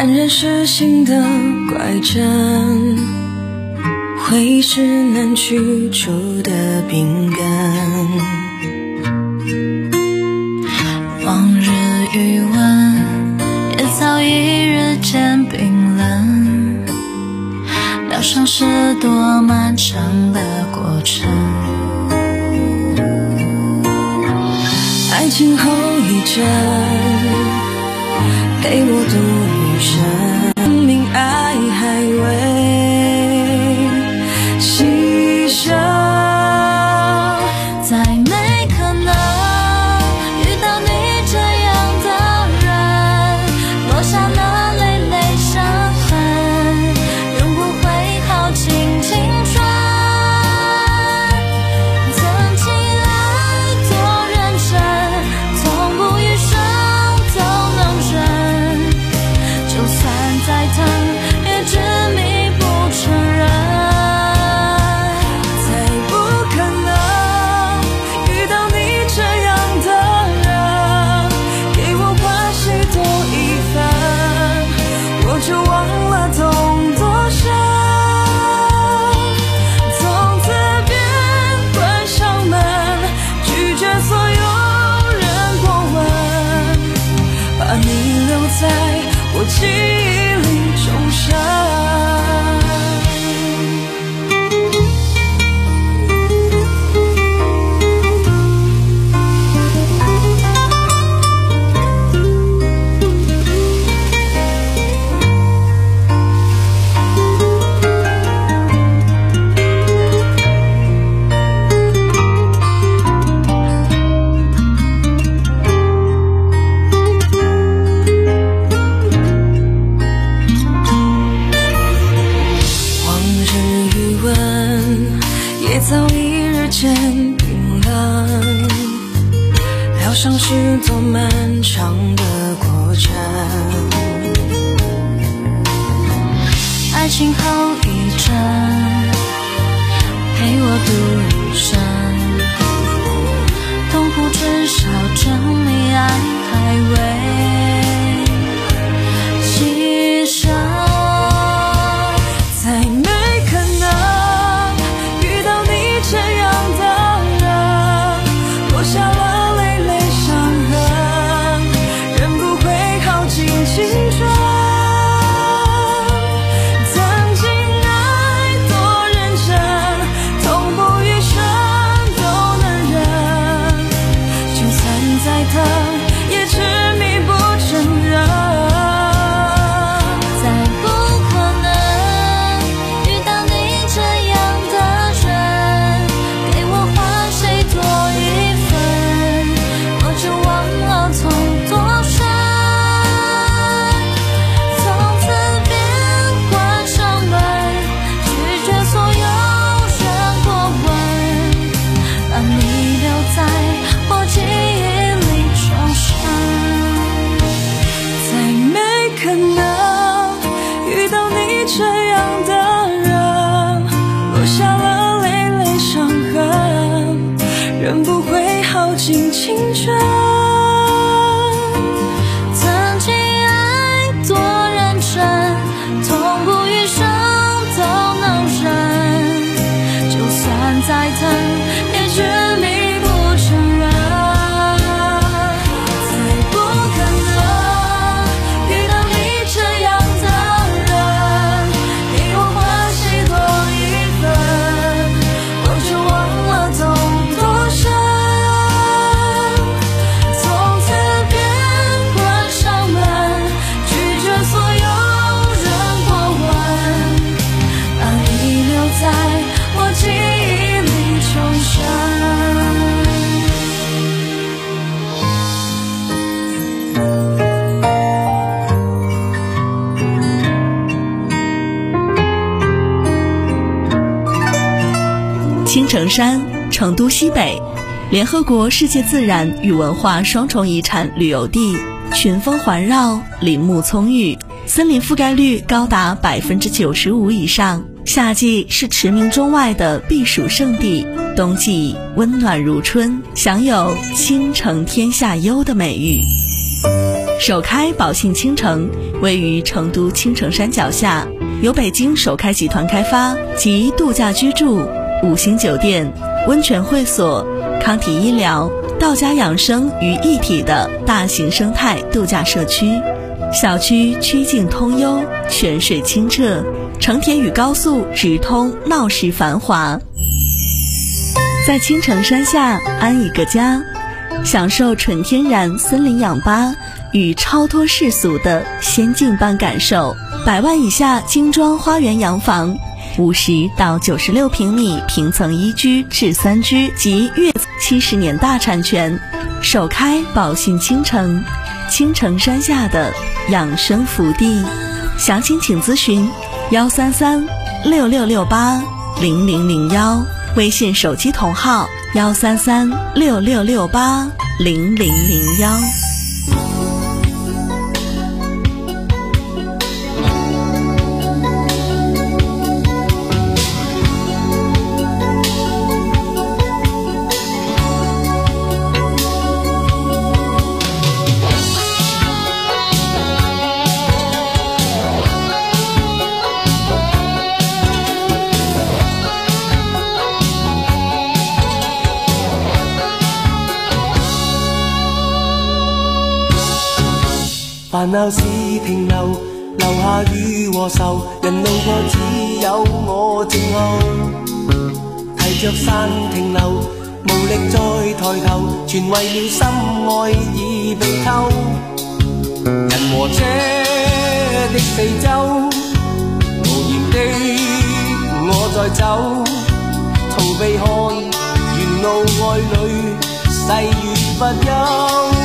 感染是心的拐杖，回忆是难去除的饼干。往日余温也早已日渐冰冷，疗伤是多漫长的过程，爱情后遗症陪我度余生，明爱还未牺牲，再没可能遇到你这样的人，落下了累累伤痕，仍不会耗尽青春。曾经爱多认真，从不余生都能忍，就算再疼也执迷不承认。再不可能遇到你这样的人，给我关系多一份，我就忘了痛多深。从此便关上门，拒绝所有人过问，把你留在我记忆里终生。早已日渐冰冷，疗伤是多漫长的过程，爱情后遗症陪我度余生，痛苦至少证明爱还未牺牲，再没可能这样的人，落下了累累伤痕，仍不会耗尽青春。曾经爱多认真，痛不余生都能忍，就算再疼也执迷不承认。人不会耗尽青春，曾经爱多认真，痛不余生都能忍，就算再疼也执迷不承认。再不可能遇到你这样的人，给我欢喜多一份，我就忘了痛多深。从此便关上门，拒绝所有人过问，把你留在我记忆里重生。 青城山，成都西北，联合国世界自然与文化双重遗产旅游地，群峰环绕，林木葱郁，森林覆盖率高达百分之九十五以上。夏季是驰名中外的避暑胜地，冬季温暖如春，享有倾城天下优的美誉。 首开宝信倾城位于成都青城山脚下，由北京首开集团开发，集度假居住、五星酒店、温泉会所、康体医疗、道家养生于一体的大型生态度假社区。小区曲径通幽，泉水清澈，城铁与高速直通，闹市繁华。在青城山下安一个家，享受纯天然森林氧吧与超脱世俗的仙境般感受。百万以下精装花园洋房，五十到九十六平米平层一居至三居及粤七十年大产权，首开宝信倾城，青城山下的养生福地。详情请咨询幺三三六六六八零零零幺，微信手机同号幺三三六六六八零零零幺。 煩惱是停留，留下雨和愁，人路過只有我靜候，提着傘停留，無力再抬頭，全為了心愛已被偷。人和車的四周，無言的我在走，逃避看沿路愛侶細雨不休。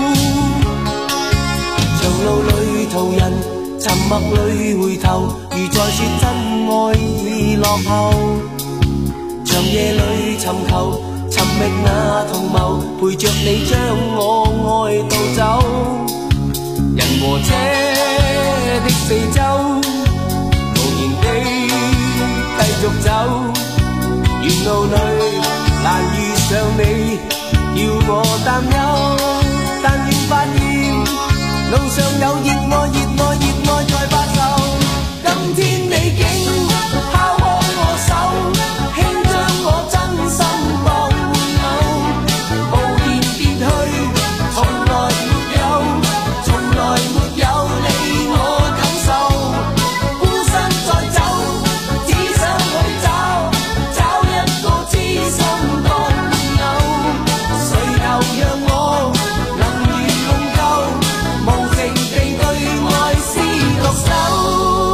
長路裏途人，沉默裏回頭，如在說真愛已落後。長夜裏尋求，尋覓那同謀，陪着你將我愛渡走。人和車的四周，無言地繼續走。沿路裏難遇上你，要我擔憂，但願發現路上有熱愛，熱愛，熱愛在發愁。今天你竟拋開我手，輕將我真心當玩偶，無言別去，從來沒有，從來沒有你我感受。孤身再走，只想去找，找一個知心當玩偶。誰又讓我能如夢舊，無情地對愛是獨守。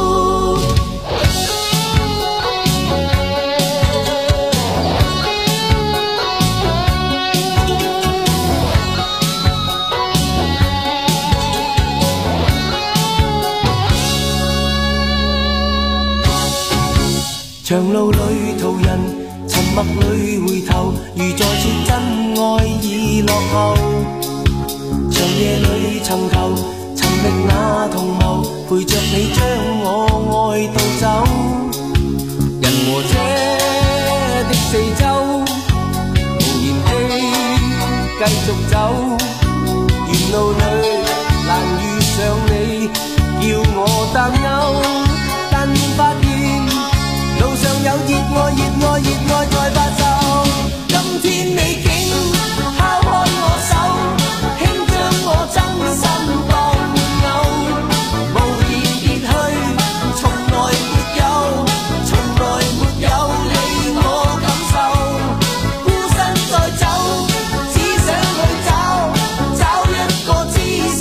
長路裏途人，沉默裏回頭，如在說真愛已落後。長夜裏尋求，尋覓那同謀，陪着你將我愛渡走。人和車的四周，無言地繼續走。沿路裏難遇上你，叫我擔憂，但願發現路上有熱愛，熱愛，熱愛在發愁。今天你竟拋開我手，輕將我真心當玩偶，無言別去，從來沒有，從來沒有你我感受。孤身再走，只想去找，找一個知心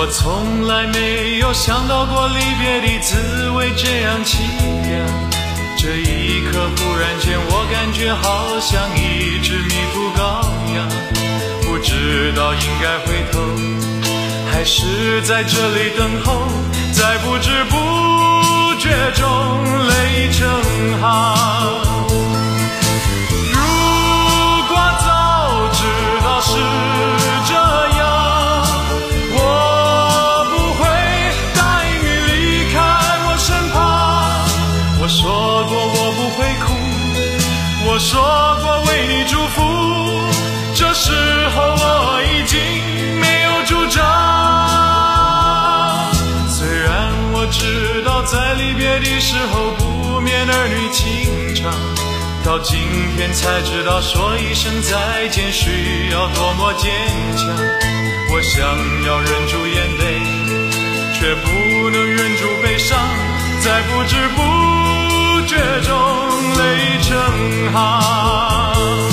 从来没有想到过离别的滋味这样凄凉，这一刻忽然间我感觉好像一只迷途羔羊，不知道应该回头还是在这里等候，在不知不觉中泪成行。如果早知道是这样，我说过我不会哭，我说过为你祝福，这时候我已经没有主张。虽然我知道在离别的时候不免儿女情长，到今天才知道说一声再见需要多么坚强。我想要忍住眼泪，却不能忍住悲伤，在不知不觉中泪成行。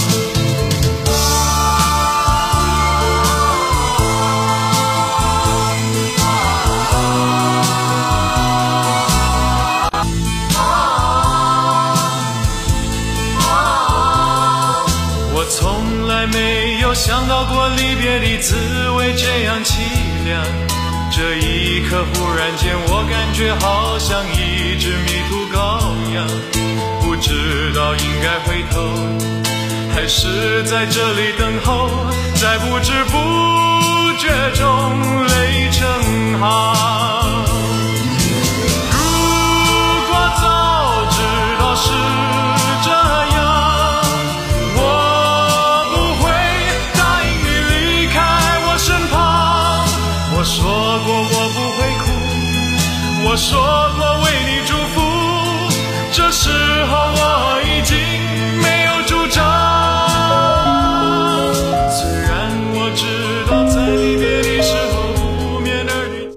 我从来没有想到过离别的滋味这样凄凉，这一刻忽然间我感觉好像一只迷途羔羊，不知道应该回头还是在这里等候，在不知不觉中泪成行。如果早知道是这样，我不会答应你离开我身旁。我说过我不会哭，我说过为你祝福，这时候我已经没有主张。虽然我知道在离别的时候不免儿女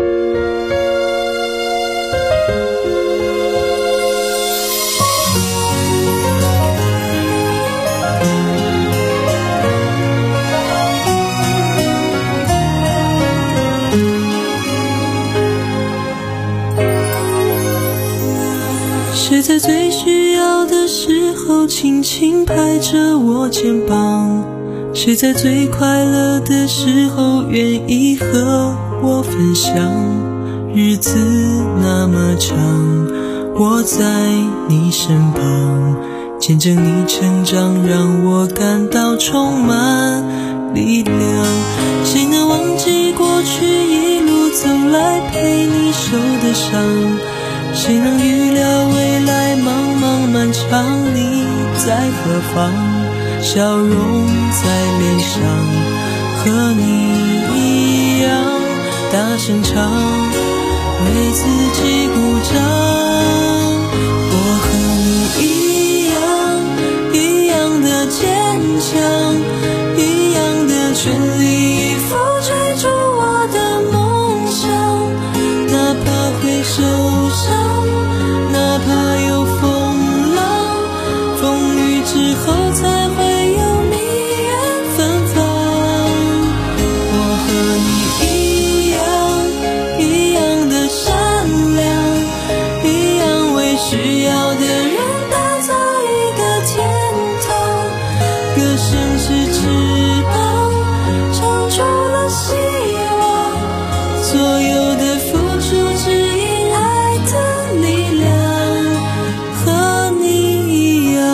谁在最需要的时候轻轻拍着我肩膀，谁在最快乐的时候愿意和我分享。日子那么长，我在你身旁，见证你成长，让我感到充满力量。谁能忘记过去一路走来陪你受的伤，谁能预料未来茫茫漫长，你在何方？笑容在脸上，和你一样大声唱，为自己鼓掌。我和你一样，一样的坚强，一样的全力以赴追逐我的梦想，哪怕会受伤，哪怕有风浪，风雨之后才会有蜜源芬芳。我和你一样，一样的善良，一样为需要的人打造一个天堂。歌声是翅膀，撑住了希望，所有的付出只因爱的力量，和你一样。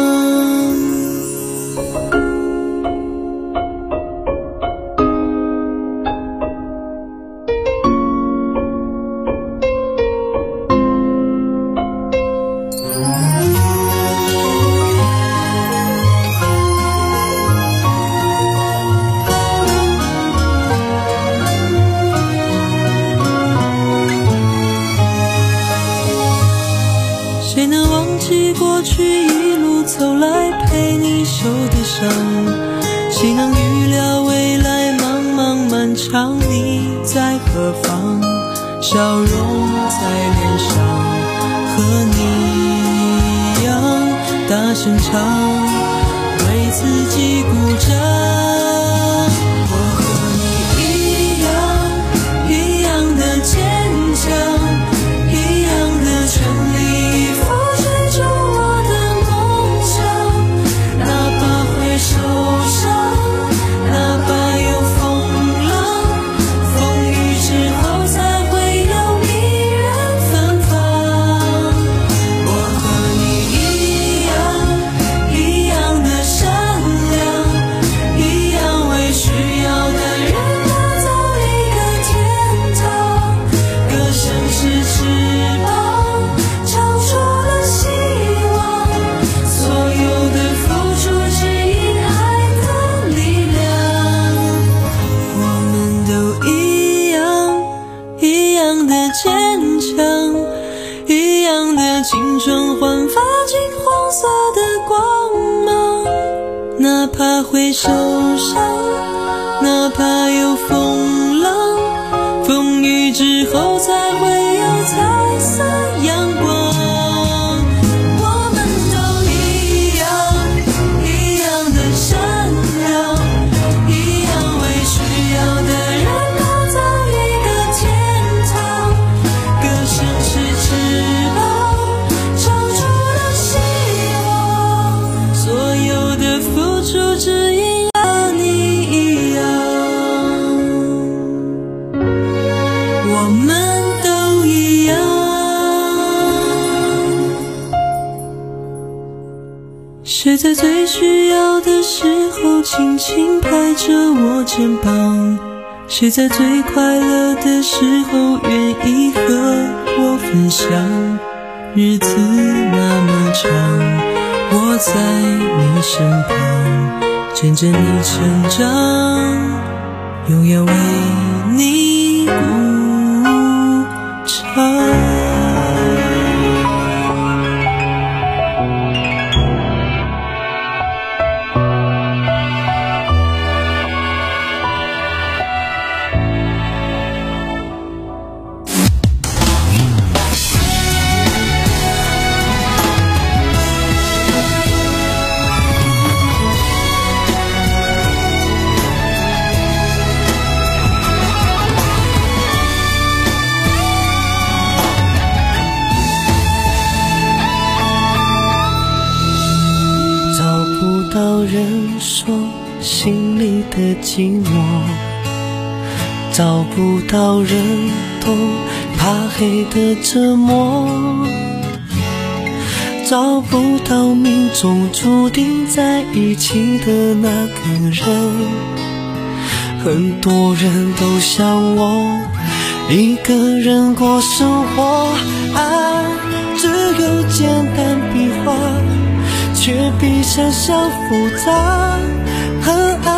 谁能忘记过去一路走来陪你受的伤，谁能预料未来茫茫漫长，你在何方？笑容在脸上，和你一样大声唱，为自己鼓掌。我和你一样， 色的光芒，哪怕会受伤，哪怕有风浪，风雨之后才会有彩色阳光。我们都一样，一样的善良，一样为需要的人打造一个天堂。歌声是翅膀，唱出了希望，所有的付出只因和你一样，我们都一样。谁在最需要的时候轻轻拍着我肩膀？谁在最快乐的时候愿意和我分享？日子那么长，我在你身旁，见证你成长，永远为你鼓掌。 到人说心里的寂寞，找不到人懂怕黑的折磨，找不到命中注定在一起的那个人。很多人都像我一个人过生活，爱只有简单笔画，却比想象复杂。